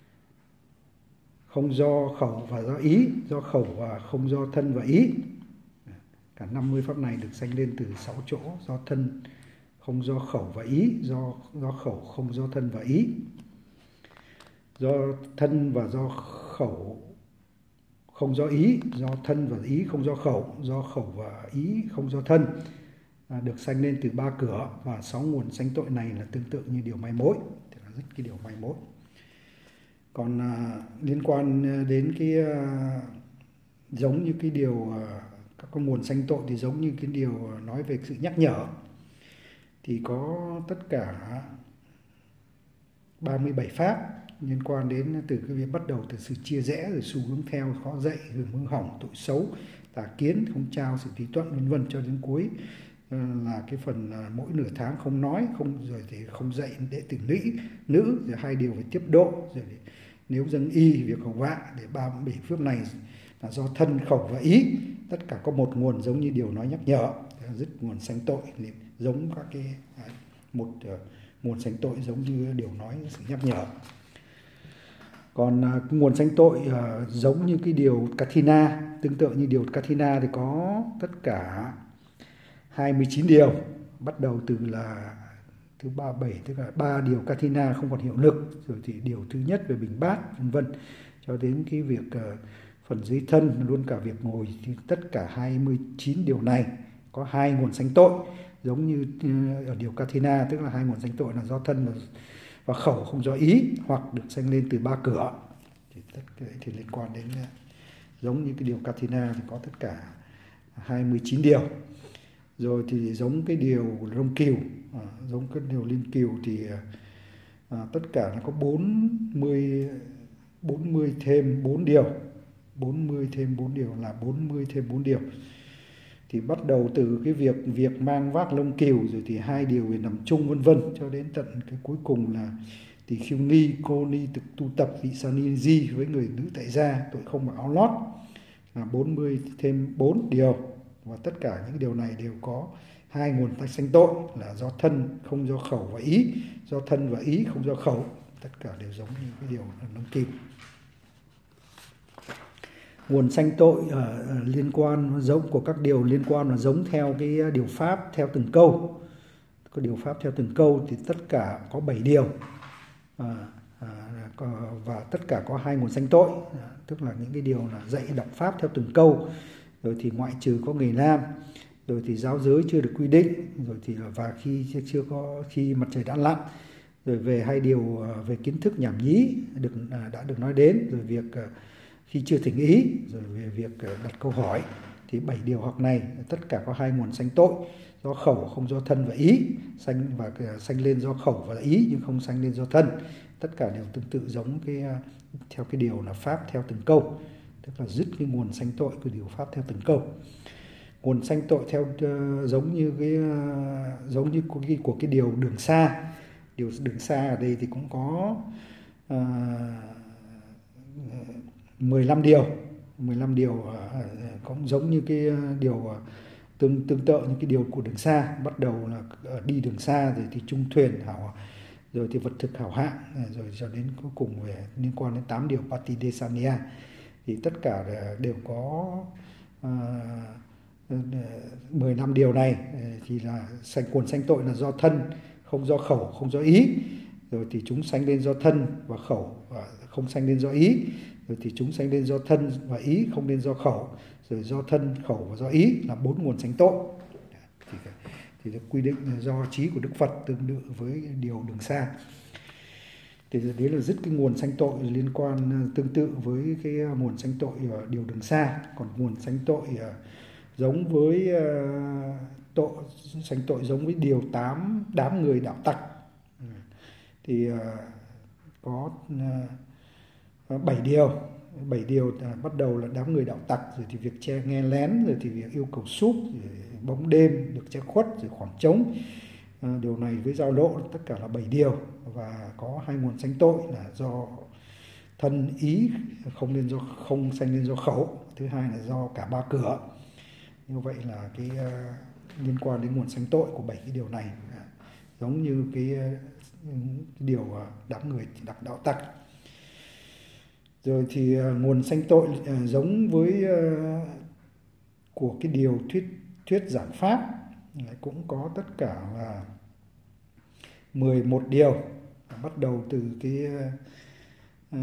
không do khẩu và do ý; do khẩu và không do thân và ý. Cả năm mươi pháp này được sanh lên từ sáu chỗ: do thân, không do khẩu và ý; do do khẩu, không do thân và ý; do thân và do khẩu không do ý; do thân và ý không do khẩu; do khẩu và ý không do thân, à, được sanh lên từ ba cửa. Và sáu nguồn sanh tội này là tương tự như điều mai mối, tức là dứt cái điều mai mối. Còn à, liên quan đến cái à, giống như cái điều à, các cái nguồn sanh tội thì giống như cái điều nói về sự nhắc nhở, thì có tất cả ba mươi bảy pháp liên quan đến từ cái việc bắt đầu từ sự chia rẽ, rồi xu hướng theo, khó dạy, hưởng hư hỏng, tội xấu, tà kiến, không trao, sự trí tuệ, vân vân, cho đến cuối là cái phần mỗi nửa tháng không nói, không rồi thì không dạy đệ tử nữ, nữ rồi hai điều về tiếp độ, rồi nếu dâng y, việc hầu vạ, để ba mươi bảy phước này là do thân, khẩu và ý, tất cả có một nguồn giống như điều nói nhắc nhở, dứt nguồn sanh tội, giống các cái một uh, nguồn sanh tội giống như điều nói sự nhắc nhở. Còn uh, nguồn sanh tội uh, giống như cái điều Kathina, tương tự như điều Kathina thì có tất cả hai mươi chín điều, bắt đầu từ là thứ ba mươi bảy, tức là ba điều Kathina không còn hiệu lực, rồi thì điều thứ nhất về bình bát, vân vân, cho đến cái việc uh, phần dưới thân, luôn cả việc ngồi, thì tất cả hai mươi chín điều này có hai nguồn sanh tội, giống như uh, ở điều Kathina, tức là hai nguồn sanh tội là do thân và, và khẩu, không do ý, hoặc được sanh lên từ ba cửa. Thì tất cả thì liên quan đến uh, giống như cái điều Kathina thì có tất cả hai mươi chín điều. Rồi thì giống cái điều Rông Kiều, à, giống cái điều Liên Kiều thì à, tất cả nó có bốn mươi, bốn mươi thêm bốn điều, bốn mươi thêm bốn điều là bốn mươi thêm bốn điều. Thì bắt đầu từ cái việc việc mang vác lông kiều, rồi thì hai điều về nằm chung, vân vân, cho đến tận cái cuối cùng là tỳ khưu ni, cô ni thực tu tập, vị sa ni di với người nữ tại gia, tội không mặc áo lót, là bốn mươi thêm bốn điều. Và tất cả những điều này đều có hai nguồn sanh tội là do thân, không do khẩu và ý; do thân và ý không do khẩu, tất cả đều giống như cái điều nông kim. Nguồn sanh tội uh, liên quan giống của các điều liên quan là giống theo cái điều pháp theo từng câu. Có điều pháp theo từng câu thì tất cả có bảy điều. À, à, và tất cả có hai nguồn sanh tội, tức là những cái điều là dạy đọc pháp theo từng câu, rồi thì ngoại trừ có người nam, rồi thì giáo giới chưa được quy định, rồi thì và khi chưa có khi mặt trời đã lặn, rồi về hai điều về kiến thức nhảm nhí được đã được nói đến, rồi việc khi chưa thỉnh ý, rồi về việc đặt câu hỏi. Thì bảy điều học này tất cả có hai nguồn sanh tội, do khẩu không do thân và ý, sanh và sanh lên do khẩu và ý nhưng không sanh lên do thân. Tất cả đều tương tự giống cái theo cái điều là pháp theo từng câu, tức là dứt cái nguồn sanh tội của điều pháp theo từng câu. Nguồn sanh tội theo uh, giống như cái uh, giống như của cái, của cái điều đường xa. Điều đường xa ở đây thì cũng có uh, mười lăm điều, mười lăm điều uh, cũng giống như cái điều uh, tương tương tự như cái điều của đường xa. Bắt đầu là uh, đi đường xa, rồi thì chung thuyền hảo, rồi thì vật thực hảo hạng, rồi cho đến cuối cùng về liên quan đến tám điều Patidesania. Thì tất cả đều có uh, mười lăm điều này thì là sanh nguồn sanh tội là do thân, không do khẩu, không do ý. Rồi thì chúng sanh lên do thân và khẩu và không sanh lên do ý. Rồi thì chúng sanh lên do thân và ý, không lên do khẩu. Rồi do thân, khẩu và do ý là bốn nguồn sanh tội. Thì, thì được quy định do trí của Đức Phật tương tự với điều đường xa. Thì đấy là dứt cái nguồn sanh tội liên quan tương tự với cái nguồn sanh tội ở điều đường xa. Còn nguồn sanh tội giống với uh, tội sanh tội giống với điều tám đám người đạo tặc. Thì uh, có uh, bảy điều. Bảy điều uh, bắt đầu là đám người đạo tặc, rồi thì việc che nghe lén, rồi thì việc yêu cầu súp, rồi bóng đêm được che khuất, rồi khoảng trống. Uh, điều này với giao lộ tất cả là bảy điều, và có hai nguồn sanh tội là do thân ý, không nên do không sanh lên do khẩu. Thứ hai là do cả ba cửa. Như vậy là cái uh, liên quan đến nguồn sanh tội của bảy cái điều này, uh, giống như cái, uh, cái điều uh, đám người đặc đạo tặc. Rồi thì uh, nguồn sanh tội uh, giống với uh, của cái điều thuyết thuyết giảng pháp, uh, cũng có tất cả là mười một điều, uh, bắt đầu từ cái uh,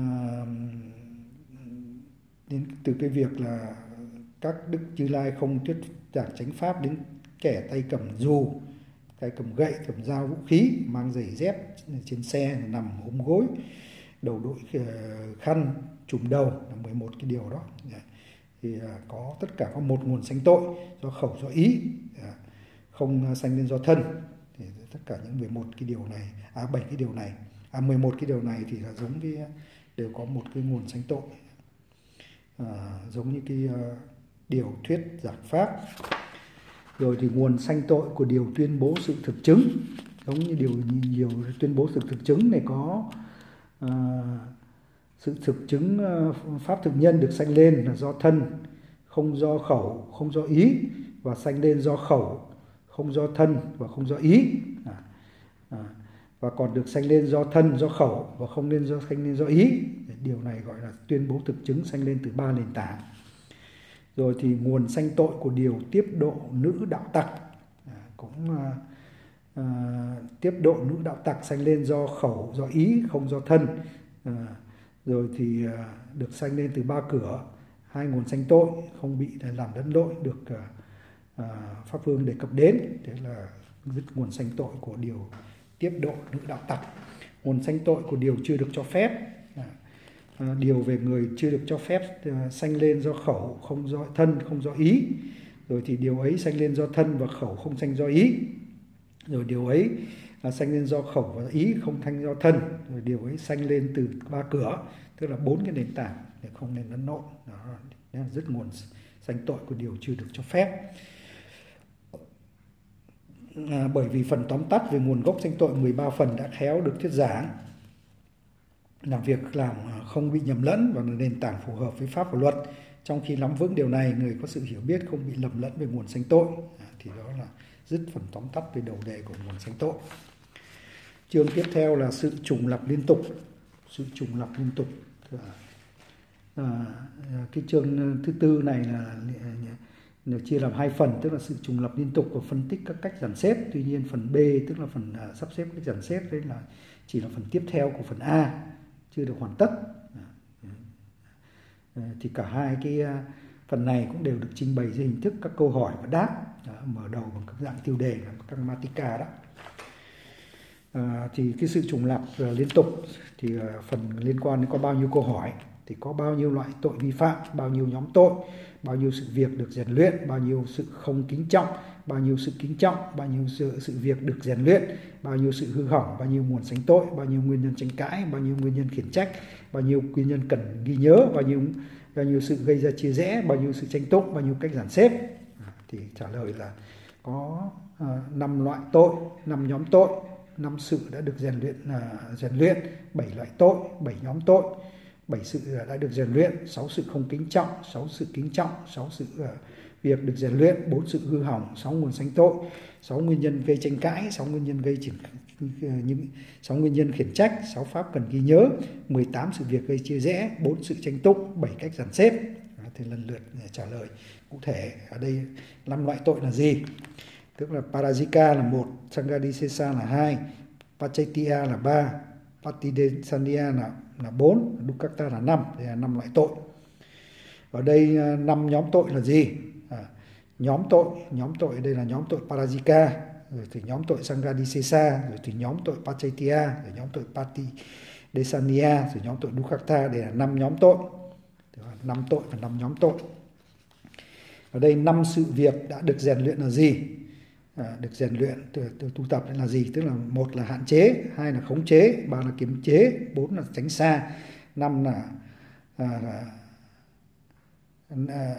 đến từ cái việc là các đức Như Lai không thuyết giảng chánh pháp đến kẻ tay cầm dù, tay cầm gậy, cầm dao vũ khí, mang giày dép trên xe, nằm ôm gối, đầu đội khăn trùm đầu, là mười một cái điều đó. Thì có tất cả có một nguồn sanh tội do khẩu, do ý, không sanh lên do thân. Thì tất cả những mười một cái điều này, à bảy cái điều này, à mười một cái điều này thì là giống cái đều có một cái nguồn sanh tội, à, giống như cái uh, điều thuyết giảng pháp. Rồi thì nguồn sanh tội của điều tuyên bố sự thực chứng, giống như điều nhiều tuyên bố sự thực chứng này có uh, sự thực chứng uh, pháp thực nhân được sanh lên là do thân, không do khẩu, không do ý, và sanh lên do khẩu, không do thân và không do ý. À, à, và còn được sanh lên do thân, do khẩu và không nên do sanh lên do ý. Điều này gọi là tuyên bố thực chứng sanh lên từ ba nền tảng. Rồi thì nguồn sanh tội của điều tiếp độ nữ đạo tặc, à, cũng à, à, tiếp độ nữ đạo tặc sanh lên do khẩu, do ý, không do thân. À, rồi thì à, được sanh lên từ ba cửa, hai nguồn sanh tội không bị làm lẫn lộn được à, à, Pháp Vương đề cập đến. Thế là dứt nguồn sanh tội của điều tiếp độ nữ đạo tặc. Nguồn sanh tội của điều chưa được cho phép, à, điều về người chưa được cho phép à, sanh lên do khẩu, không do thân, không do ý. Rồi thì điều ấy sanh lên do thân và khẩu, không sanh do ý. Rồi điều ấy là sanh lên do khẩu và ý, không sanh do thân. Rồi điều ấy sanh lên từ ba cửa, tức là bốn cái nền tảng để không nên lẫn lộn. Đó là dứt nguồn sanh tội của điều chưa được cho phép. À, bởi vì phần tóm tắt về nguồn gốc sanh tội mười ba phần đã khéo được thuyết giảng, làm việc làm không bị nhầm lẫn và là nền tảng phù hợp với pháp và luật. Trong khi nắm vững điều này, người có sự hiểu biết không bị lầm lẫn về nguồn sanh tội. À, thì đó là dứt phần tóm tắt về đầu đề của nguồn sanh tội. Chương tiếp theo là sự trùng lặp liên tục. Sự trùng lặp liên tục. À, cái chương thứ tư này là được chia làm hai phần, tức là sự trùng lặp liên tục và phân tích các cách dàn xếp. Tuy nhiên phần B, tức là phần uh, sắp xếp cách dàn xếp, đấy là chỉ là phần tiếp theo của phần A. chưa được hoàn tất. Thì cả hai cái phần này cũng đều được trình bày dưới hình thức các câu hỏi và đáp, đó, mở đầu bằng các dạng tiêu đề, các grammatica đó. À, thì cái sự trùng lặp uh, liên tục thì uh, phần liên quan đến có bao nhiêu câu hỏi, thì có bao nhiêu loại tội vi phạm, bao nhiêu nhóm tội, bao nhiêu sự việc được rèn luyện, bao nhiêu sự không kính trọng, bao nhiêu sự kính trọng, bao nhiêu sự, sự việc được rèn luyện, bao nhiêu sự hư hỏng, bao nhiêu nguồn sánh tội, bao nhiêu nguyên nhân tranh cãi, bao nhiêu nguyên nhân khiển trách, bao nhiêu nguyên nhân cần ghi nhớ, bao nhiêu bao nhiêu sự gây ra chia rẽ, bao nhiêu sự tranh tụng, bao nhiêu cách dàn xếp. À, thì trả lời là có năm uh, loại tội, năm nhóm tội, năm sự đã được rèn luyện uh, rèn luyện, bảy loại tội, bảy nhóm tội, bảy sự đã được rèn luyện, sáu sự không kính trọng, sáu sự kính trọng, sáu sự uh, việc được rèn luyện, bốn sự hư hỏng, sáu nguồn sánh tội, sáu nguyên nhân gây tranh cãi, sáu nguyên nhân gây triển những sáu nguyên nhân khiển trách, sáu pháp cần ghi nhớ, mười tám sự việc gây chia rẽ, bốn sự tranh tụng, bảy cách dàn xếp. Đó, thì lần lượt trả lời cụ thể. Ở đây năm loại tội là gì? Tức là Parajika là một, Sanghadisesa là hai, Pachaitia là ba, Patidesaniya là là bốn, Dukkata là năm. Đây là năm loại tội. Ở đây năm nhóm tội là gì? À, nhóm tội, nhóm tội đây là nhóm tội Parajika, rồi thì nhóm tội Sanghadisesa, rồi thì nhóm tội Pachaitia, rồi nhóm tội Patidesaniya, rồi nhóm tội Dukkata. Đây là năm nhóm tội. năm tội và năm nhóm tội. Ở đây năm sự việc đã được rèn luyện là gì? À, được rèn luyện từ, từ tu tập là gì? Tức là một là hạn chế, hai là khống chế, ba là kiềm chế, bốn là tránh xa, năm là à, à,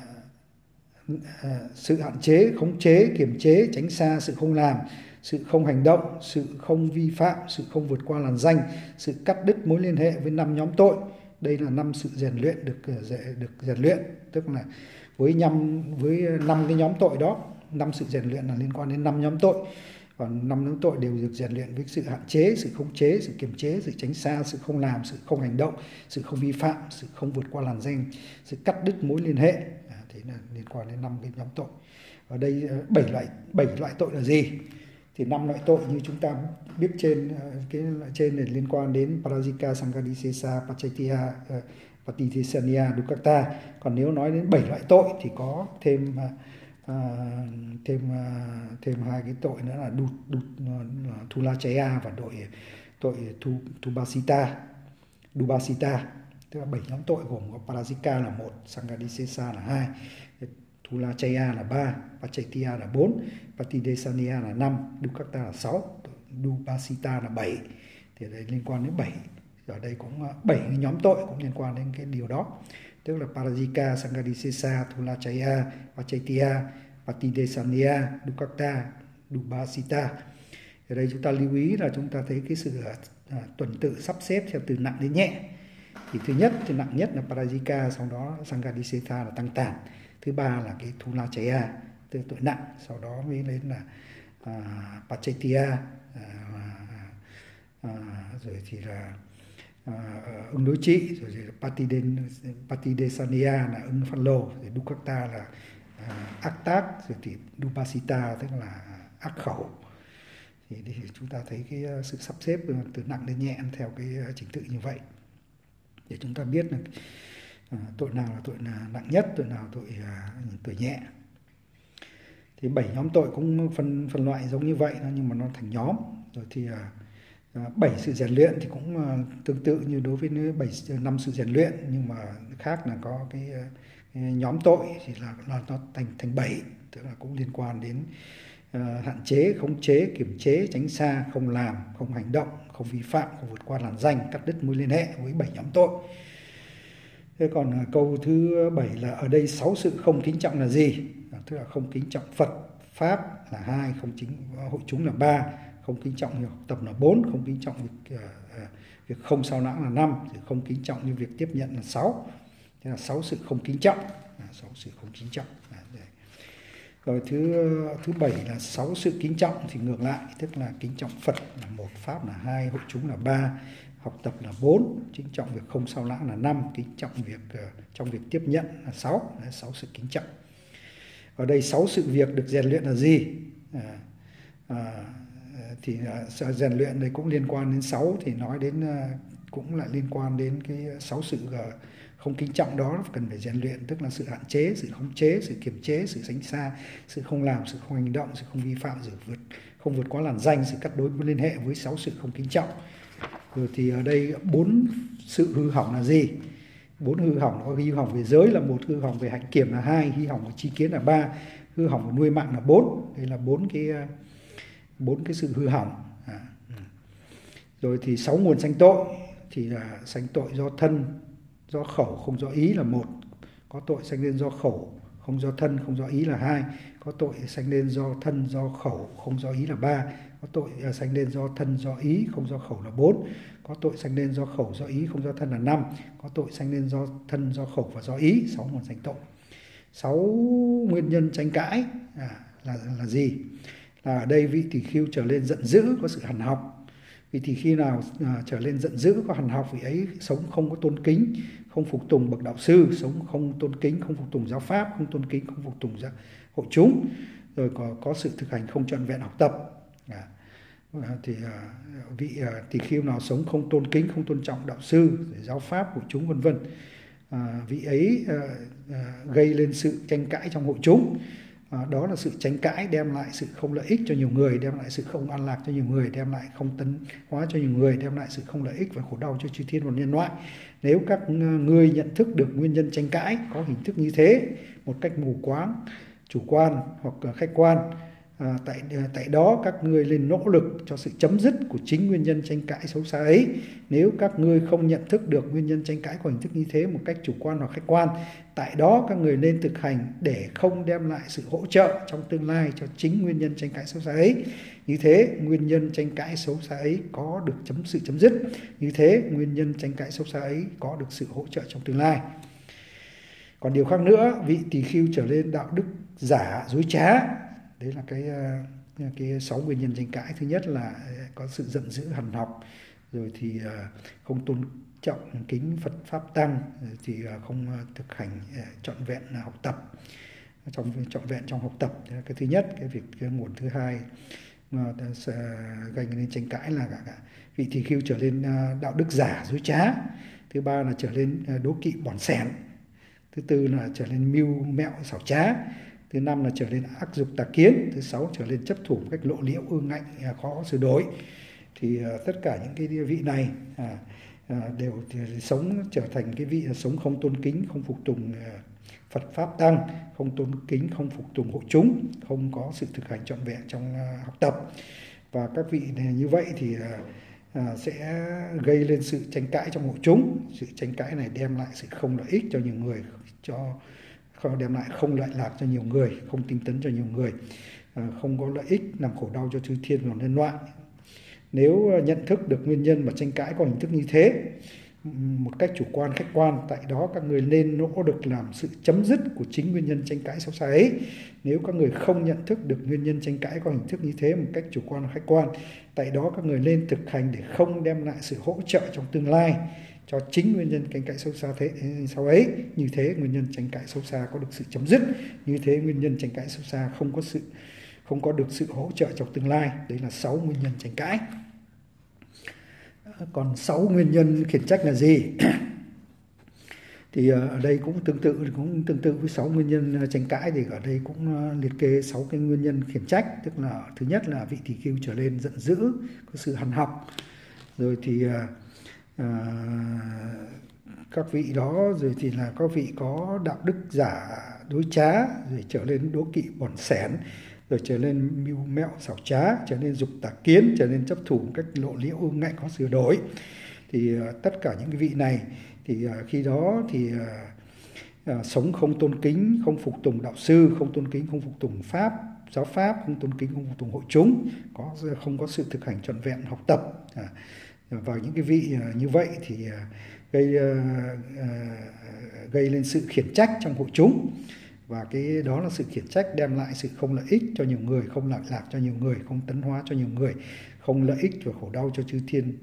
à, sự hạn chế, khống chế, kiềm chế, tránh xa, sự không làm, sự không hành động, sự không vi phạm, sự không vượt qua làn ranh, sự cắt đứt mối liên hệ với năm nhóm tội. Đây là năm sự rèn luyện được được rèn luyện, tức là với nhằm với năm cái nhóm tội đó, năm sự rèn luyện là liên quan đến năm nhóm tội. Còn năm nhóm tội đều được rèn luyện với sự hạn chế, sự khống chế, sự kiềm chế, sự tránh xa, sự không làm, sự không hành động, sự không vi phạm, sự không vượt qua làn ranh, sự cắt đứt mối liên hệ. À, thế là liên quan đến năm cái nhóm tội. Ở đây bảy loại bảy loại tội là gì? Thì năm loại tội như chúng ta biết trên, cái loại trên này liên quan đến Parajika, Sanghadisesa, Pachaitia, uh, Patidesaniya, Dukkata. Còn nếu nói đến bảy loại tội thì có thêm uh, thêm uh, thêm hai cái tội nữa là du, du, uh, Thulachaya và tội tội thu, Thubasita, Dubasita. Tức là bảy nhóm tội gồm có Parajika là một, Sanghadisesa là hai, Thulachaya là ba, Pachaitia là bốn, Patidesaniya là năm, Dukkata là sáu, Dubasita là bảy. Thì đây liên quan đến bảy. Ở đây cũng bảy nhóm tội cũng liên quan đến cái điều đó. Tức là Parajika, Sanghadisesa, Thulachaya, Pachaitia, Patidesaniya, Dukkata, Dubasita. Ở đây chúng ta lưu ý là chúng ta thấy cái sự à, tuần tự sắp xếp theo từ nặng đến nhẹ. Thì thứ nhất, thì nặng nhất là Parajika, sau đó Sanghadisesa là tăng tản. Thứ ba là cái Thulachaya, tức là tội nặng, sau đó mới lên là à, Pachaitia, à, à, rồi thì là à, ứng đối trị, rồi thì là Patidesaniya là ứng phân lô, rồi Dukkata là à, ác tác, rồi thì Dubasita tức là ác khẩu. Thì, thì chúng ta thấy cái sự sắp xếp từ nặng đến nhẹ theo cái trình tự như vậy để chúng ta biết là à, tội nào là tội là nặng nhất, tội nào tội à, tội nhẹ. Thì bảy nhóm tội cũng phân phân loại giống như vậy nhưng mà nó thành nhóm. Rồi thì à, bảy sự rèn luyện thì cũng à, tương tự như đối với bảy năm sự rèn luyện, nhưng mà khác là có cái, cái nhóm tội thì là, là nó thành thành bảy, tức là cũng liên quan đến à, hạn chế, khống chế, kiểm chế, tránh xa, không làm, không hành động, không vi phạm, không vượt qua làn ranh, cắt đứt mối liên hệ với bảy nhóm tội. Thế còn câu thứ bảy là ở đây sáu sự không kính trọng là gì? Tức là không kính trọng Phật, Pháp là hai, không chính hội chúng là ba, không kính trọng việc học tập là bốn, không kính trọng việc, uh, việc không sao lãng là năm, không kính trọng như việc tiếp nhận là sáu. Thế là sáu sự không kính trọng, sáu sự không kính trọng. Rồi thứ thứ bảy là sáu sự kính trọng thì ngược lại, tức là kính trọng Phật là một, Pháp là hai, hội chúng là ba, học tập là bốn, kính trọng việc không sao lãng là năm, kính trọng việc uh, trong việc tiếp nhận là sáu, là sáu sự kính trọng. Ở đây sáu sự việc được rèn luyện là gì? À, à, thì uh, rèn luyện đây cũng liên quan đến sáu, thì nói đến uh, cũng lại liên quan đến cái sáu sự không kính trọng đó, cần phải rèn luyện, tức là sự hạn chế, sự khống chế, sự kiềm chế, sự tránh xa, sự không làm, sự không hành động, sự không vi phạm, sự vượt không vượt quá làn danh, sự cắt đối liên hệ với sáu sự không kính trọng. Rồi thì ở đây bốn sự hư hỏng là gì? Bốn hư hỏng, có hư hỏng về giới là một, hư hỏng về hạnh kiểm là hai, hư hỏng về tri kiến là ba, hư hỏng về nuôi mạng là bốn. Đây là bốn cái bốn cái sự hư hỏng. À. Rồi thì sáu nguồn sanh tội thì là sanh tội do thân, do khẩu, không do ý là một, có tội sanh lên do khẩu, không do thân, không do ý là hai, có tội sanh lên do thân, do khẩu, không do ý là ba, có tội sanh lên do thân, do ý, không do khẩu là bốn, có tội sanh lên do khẩu, do ý, không do thân là năm, có tội sanh lên do thân, do khẩu và do ý. Sáu nguồn sanh tội. Sáu nguyên nhân tranh cãi à, là là gì? Là ở đây vị tỳ khưu trở lên giận dữ, có sự hằn học. Vì thì khi nào à, trở lên giận dữ, có hằn học, vị ấy sống không có tôn kính, không phục tùng bậc đạo sư, sống không tôn kính, không phục tùng giáo pháp, không tôn kính, không phục tùng hội chúng, rồi có, có sự thực hành không trọn vẹn học tập. À, thì à, vị à, tỳ khưu nào sống không tôn kính, không tôn trọng đạo sư, giáo pháp, hội chúng vân vân, à, vị ấy à, à, gây lên sự tranh cãi trong hội chúng. À, đó là sự tranh cãi đem lại sự không lợi ích cho nhiều người, đem lại sự không an lạc cho nhiều người, đem lại không tấn hóa cho nhiều người, đem lại sự không lợi ích và khổ đau cho chư thiên và nhân loại. Nếu các ngươi nhận thức được nguyên nhân tranh cãi có hình thức như thế một cách mù quáng, chủ quan hoặc khách quan, à, tại tại đó các ngươi lên nỗ lực cho sự chấm dứt của chính nguyên nhân tranh cãi xấu xa ấy. Nếu các ngươi không nhận thức được nguyên nhân tranh cãi có hình thức như thế một cách chủ quan hoặc khách quan, tại đó các người nên thực hành để không đem lại sự hỗ trợ trong tương lai cho chính nguyên nhân tranh cãi xấu xa ấy. Như thế nguyên nhân tranh cãi xấu xa ấy có được chấm sự chấm dứt. Như thế nguyên nhân tranh cãi xấu xa ấy có được sự hỗ trợ trong tương lai. Còn điều khác nữa, vị tỳ khưu trở lên đạo đức giả, dối trá. Đấy là cái cái sáu nguyên nhân tranh cãi. Thứ nhất là có sự giận dữ, hằn học, rồi thì không tôn trọng kính Phật pháp tăng, thì không thực hành trọn vẹn học tập, trong trọn vẹn trong học tập. Cái thứ nhất. Cái việc cái nguồn thứ hai mà gây nên tranh cãi là cả, cả vị tỳ khưu trở lên đạo đức giả, dối trá. Thứ ba là trở lên đố kỵ, bỏn sẻn. Thứ tư là trở lên mưu mẹo, xảo trá. Thứ năm là trở lên ác dục, tà kiến. Thứ sáu trở lên chấp thủ một cách lộ liễu, ương ngạnh, khó sửa đổi. Thì tất cả những cái vị này à, à, đều thì sống trở thành cái vị sống không tôn kính, không phục tùng Phật pháp tăng, không tôn kính, không phục tùng hội chúng, không có sự thực hành trọn vẹn trong học tập. Và các vị này như vậy thì à, sẽ gây lên sự tranh cãi trong hội chúng. Sự tranh cãi này đem lại sự không lợi ích cho nhiều người, cho đem lại không lợi lạc cho nhiều người, không tinh tấn cho nhiều người, à, không có lợi ích, làm khổ đau cho chư thiên và nhân loại. Nếu nhận thức được nguyên nhân mà tranh cãi có hình thức như thế một cách chủ quan, khách quan, tại đó các người nên nỗ lực làm sự chấm dứt của chính nguyên nhân tranh cãi xấu xa ấy. Nếu các người không nhận thức được nguyên nhân tranh cãi có hình thức như thế một cách chủ quan, khách quan, tại đó các người nên thực hành để không đem lại sự hỗ trợ trong tương lai cho chính nguyên nhân tranh cãi xấu xa thế sau ấy. Như thế nguyên nhân tranh cãi xấu xa có được sự chấm dứt. Như thế nguyên nhân tranh cãi xấu xa không có sự không có được sự hỗ trợ trong tương lai. Đấy là sáu nguyên nhân tranh cãi. Còn sáu nguyên nhân khiển trách là gì? Thì ở đây cũng tương tự cũng tương tự với sáu nguyên nhân tranh cãi, thì ở đây cũng liệt kê sáu cái nguyên nhân khiển trách. Tức là thứ nhất là vị tỳ khưu trở lên giận dữ, có sự hằn học. Rồi thì à, các vị đó, rồi thì là các vị có đạo đức giả, dối trá, rồi trở lên đố kỵ, bỏn sẻn, rồi trở nên mưu mẹo, xảo trá, trở nên dục, tà kiến, trở nên chấp thủ một cách lộ liễu, ương ngạnh, khó sửa đổi. Thì uh, tất cả những cái vị này thì uh, khi đó thì uh, uh, sống không tôn kính, không phục tùng đạo sư, không tôn kính, không phục tùng pháp, giáo pháp, không tôn kính, không phục tùng hội chúng, có không có sự thực hành trọn vẹn học tập. À, và những cái vị uh, như vậy thì uh, gây uh, uh, gây lên sự khiển trách trong hội chúng. Và cái đó là sự khiển trách đem lại sự không lợi ích cho nhiều người, không lạc lạc cho nhiều người, không tấn hóa cho nhiều người, không lợi ích và khổ đau cho chư thiên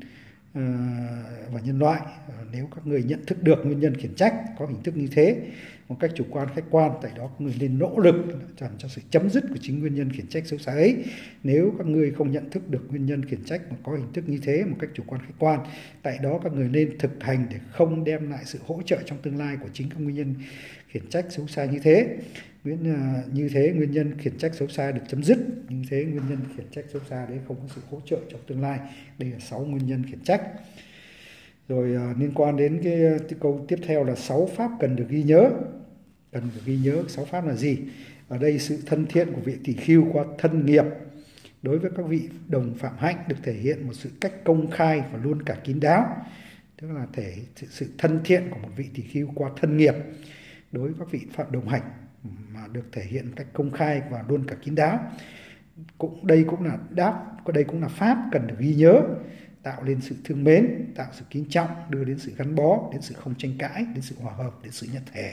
và nhân loại. Nếu các người nhận thức được nguyên nhân khiển trách có hình thức như thế một cách chủ quan khách quan, tại đó các người nên nỗ lực làm cho sự chấm dứt của chính nguyên nhân khiển trách xấu xa ấy. Nếu các người không nhận thức được nguyên nhân khiển trách mà có hình thức như thế một cách chủ quan khách quan, tại đó các người nên thực hành để không đem lại sự hỗ trợ trong tương lai của chính các nguyên nhân khiển trách xấu xa như thế. Nguyên như thế nguyên nhân khiển trách xấu xa được chấm dứt, như thế nguyên nhân khiển trách xấu xa đấy không có sự hỗ trợ trong tương lai. Đây là sáu nguyên nhân khiển trách. Rồi uh, liên quan đến cái, cái câu tiếp theo là sáu pháp cần được ghi nhớ. Cần được ghi nhớ sáu pháp là gì? Ở đây sự thân thiện của vị tỷ khưu qua thân nghiệp đối với các vị đồng phạm hạnh được thể hiện một sự cách công khai và luôn cả kín đáo. Tức là thể sự, sự thân thiện của một vị tỷ khưu qua thân nghiệp đối với các vị phạm đồng hành mà được thể hiện một cách công khai và luôn cả kín đáo. Cũng đây cũng là đáp, đây cũng là pháp cần được ghi nhớ, tạo lên sự thương mến, tạo sự kính trọng, đưa đến sự gắn bó, đến sự không tranh cãi, đến sự hòa hợp, đến sự nhất thể.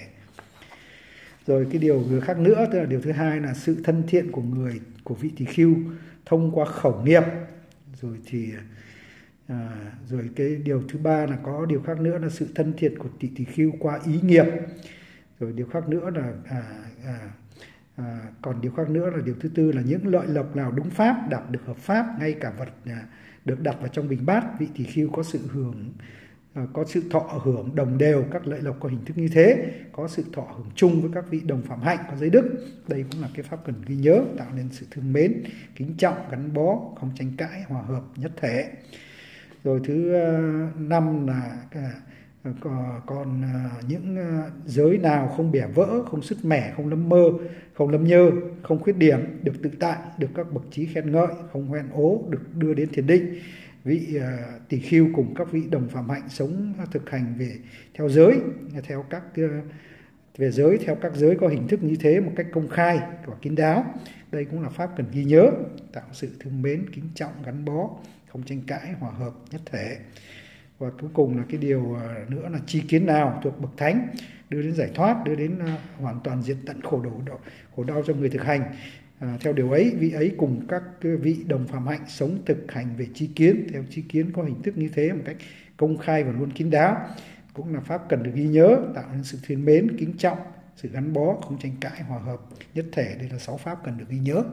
Rồi cái điều khác nữa, tức là điều thứ hai là sự thân thiện của người, của vị tỷ khưu thông qua khẩu nghiệp. Rồi thì à, rồi cái điều thứ ba là có điều khác nữa là sự thân thiện của tỷ tỷ khưu qua ý nghiệp. Rồi điều khác nữa là à, à, à, còn điều khác nữa là điều thứ tư là những lợi lộc nào đúng pháp, đạt được hợp pháp, ngay cả vật à, được đặt vào trong bình bát, vị tỷ khưu có sự hưởng à, có sự thọ hưởng đồng đều các lợi lộc có hình thức như thế, có sự thọ hưởng chung với các vị đồng phạm hạnh có giới đức. Đây cũng là cái pháp cần ghi nhớ, tạo nên sự thương mến, kính trọng, gắn bó, không tranh cãi, hòa hợp, nhất thể. Rồi thứ uh, năm là uh, còn uh, những uh, giới nào không bẻ vỡ, không sứt mẻ, không lấm mơ, không lấm nhơ, không khuyết điểm, được tự tại, được các bậc trí khen ngợi, không hoen ố, được đưa đến thiền định. Vị uh, tỷ khưu cùng các vị đồng phạm hạnh sống uh, thực hành về theo giới, theo các uh, về giới theo các giới có hình thức như thế một cách công khai và kín đáo. Đây cũng là pháp cần ghi nhớ, tạo sự thương mến, kính trọng, gắn bó, không tranh cãi, hòa hợp, nhất thể. Và cuối cùng là cái điều nữa là tri kiến nào thuộc bậc thánh đưa đến giải thoát, đưa đến uh, hoàn toàn diệt tận khổ đau, khổ đau cho người thực hành. À, theo điều ấy, vị ấy cùng các vị đồng phạm hạnh sống thực hành về tri kiến, theo tri kiến có hình thức như thế một cách công khai và luôn kín đáo, cũng là pháp cần được ghi nhớ, tạo nên sự thương mến, kính trọng, sự gắn bó, không tranh cãi, hòa hợp, nhất thể. Đây là sáu pháp cần được ghi nhớ.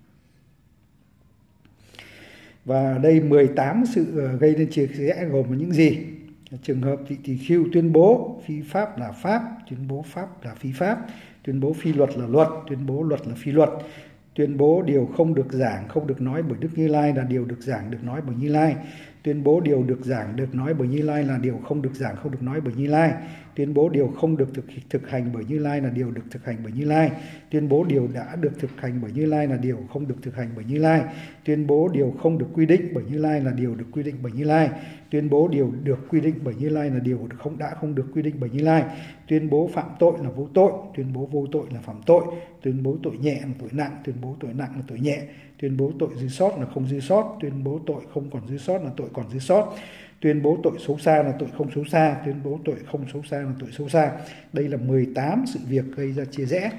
Và đây mười tám sự gây nên chia rẽ gồm những gì? Trường hợp vị tỷ khưu tuyên bố phi pháp là pháp, tuyên bố pháp là phi pháp, tuyên bố phi luật là luật, tuyên bố luật là phi luật, tuyên bố điều không được giảng, không được nói bởi Đức Như Lai là điều được giảng, được nói bởi Như Lai, tuyên bố điều được giảng, được nói bởi Như Lai là điều không được giảng, không được nói bởi Như Lai, tuyên bố điều không được thực, thực hành bởi Như Lai là điều được thực hành bởi Như Lai, tuyên bố điều đã được thực hành bởi Như Lai là điều không được thực hành bởi Như Lai, tuyên bố điều không được quy định bởi Như Lai là điều được quy định bởi Như Lai, tuyên bố điều được quy định bởi Như Lai là điều không đã không được quy định bởi Như Lai, tuyên bố phạm tội là vô tội, tuyên bố vô tội là phạm tội, tuyên bố tội nhẹ là tội nặng, tuyên bố tội nặng là tội nhẹ, tuyên bố tội dư sót là không dư sót, tuyên bố tội không còn dư sót là tội còn dư sót, tuyên bố tội xấu xa là tội không xấu xa, tuyên bố tội không xấu xa là tội xấu xa. Đây là mười tám sự việc gây ra chia rẽ.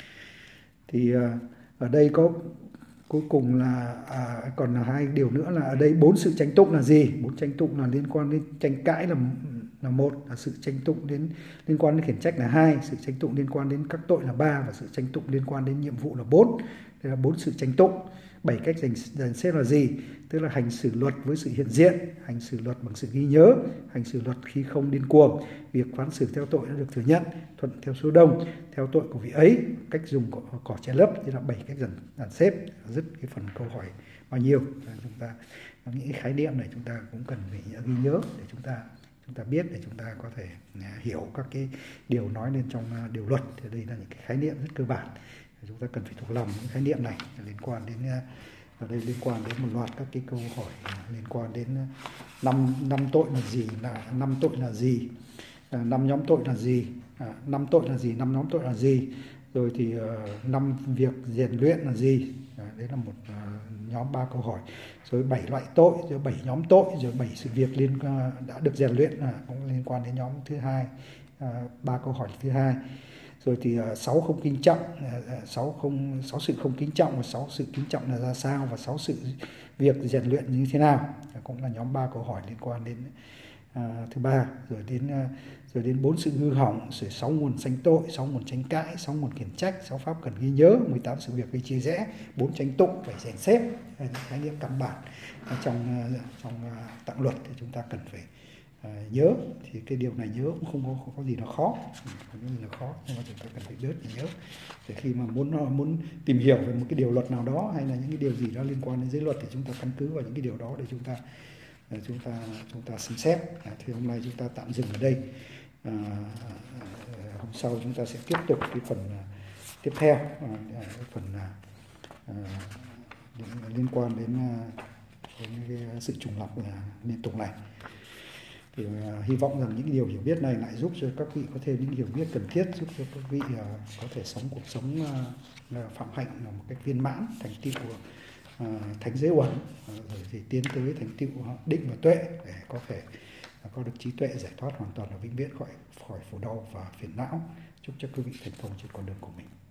Thì ở đây có cuối cùng là à, còn là hai điều nữa là ở đây bốn sự tranh tụng là gì? Bốn tranh tụng là liên quan đến tranh cãi là là một, là sự tranh tụng đến liên quan đến khiển trách là hai, sự tranh tụng liên quan đến các tội là ba, và sự tranh tụng liên quan đến nhiệm vụ là bốn. Đây là bốn sự tranh tụng. Bảy cách dành, dành xếp là gì? Tức là hành xử luật với sự hiện diện, hành xử luật bằng sự ghi nhớ, hành xử luật khi không điên cuồng, việc phán xử theo tội đã được thừa nhận, thuận theo số đông, theo tội của vị ấy, cách dùng cỏ, cỏ che lấp. Thế là bảy cách dàn, dàn xếp. Dứt cái phần câu hỏi bao nhiêu, chúng ta những khái niệm này chúng ta cũng cần phải ghi nhớ để chúng ta chúng ta biết, để chúng ta có thể hiểu các cái điều nói lên trong điều luật. Thì đây là những cái khái niệm rất cơ bản, chúng ta cần phải thuộc lòng những khái niệm này liên quan đến ở đây liên quan đến một loạt các cái câu hỏi liên quan đến năm năm tội là gì, là năm tội là gì, năm nhóm tội là gì, năm tội là gì, năm nhóm tội là gì, rồi thì năm việc rèn luyện là gì. Đấy là một nhóm ba câu hỏi. Rồi bảy loại tội, rồi bảy nhóm tội, rồi bảy sự việc liên đã được rèn luyện cũng liên quan đến nhóm thứ hai, ba câu hỏi thứ hai. Rồi thì uh, sáu không kính trọng, uh, sáu không sáu sự không kính trọng, và sáu sự kính trọng là ra sao, và sáu sự việc rèn luyện như thế nào, uh, cũng là nhóm ba câu hỏi liên quan đến uh, thứ ba. Rồi đến uh, rồi đến bốn sự hư hỏng, rồi sáu nguồn sanh tội, sáu nguồn tranh cãi, sáu nguồn khiển trách, sáu pháp cần ghi nhớ, mười tám sự việc gây chia rẽ, bốn tranh tụng, bảy dàn xếp, những khái niệm căn bản trong uh, trong uh, tạng luật thì chúng ta cần phải uh, nhớ. Thì cái điều này nhớ cũng không có, không có gì nó khó, không có gì nó khó, nhưng mà chúng ta cần phải biết để nhớ. Để khi mà muốn muốn tìm hiểu về một cái điều luật nào đó, hay là những cái điều gì đó liên quan đến giới luật, thì chúng ta căn cứ vào những cái điều đó để chúng ta chúng ta chúng ta xem xét. Thì hôm nay chúng ta tạm dừng ở đây. À, hôm sau chúng ta sẽ tiếp tục cái phần tiếp theo, à, cái phần à, liên quan đến, đến cái sự trùng lặp là liên tục này. Thì uh, hy vọng rằng những điều hiểu biết này lại giúp cho các vị có thêm những hiểu biết cần thiết, giúp cho các vị uh, có thể sống cuộc sống uh, phạm hạnh một cách viên mãn, thành tựu uh, thánh giới uẩn, uh, rồi thì tiến tới thành tựu định và tuệ, để có thể uh, có được trí tuệ giải thoát hoàn toàn và vĩnh viễn khỏi khỏi khổ đau và phiền não. Chúc cho quý vị thành công trên con đường của mình.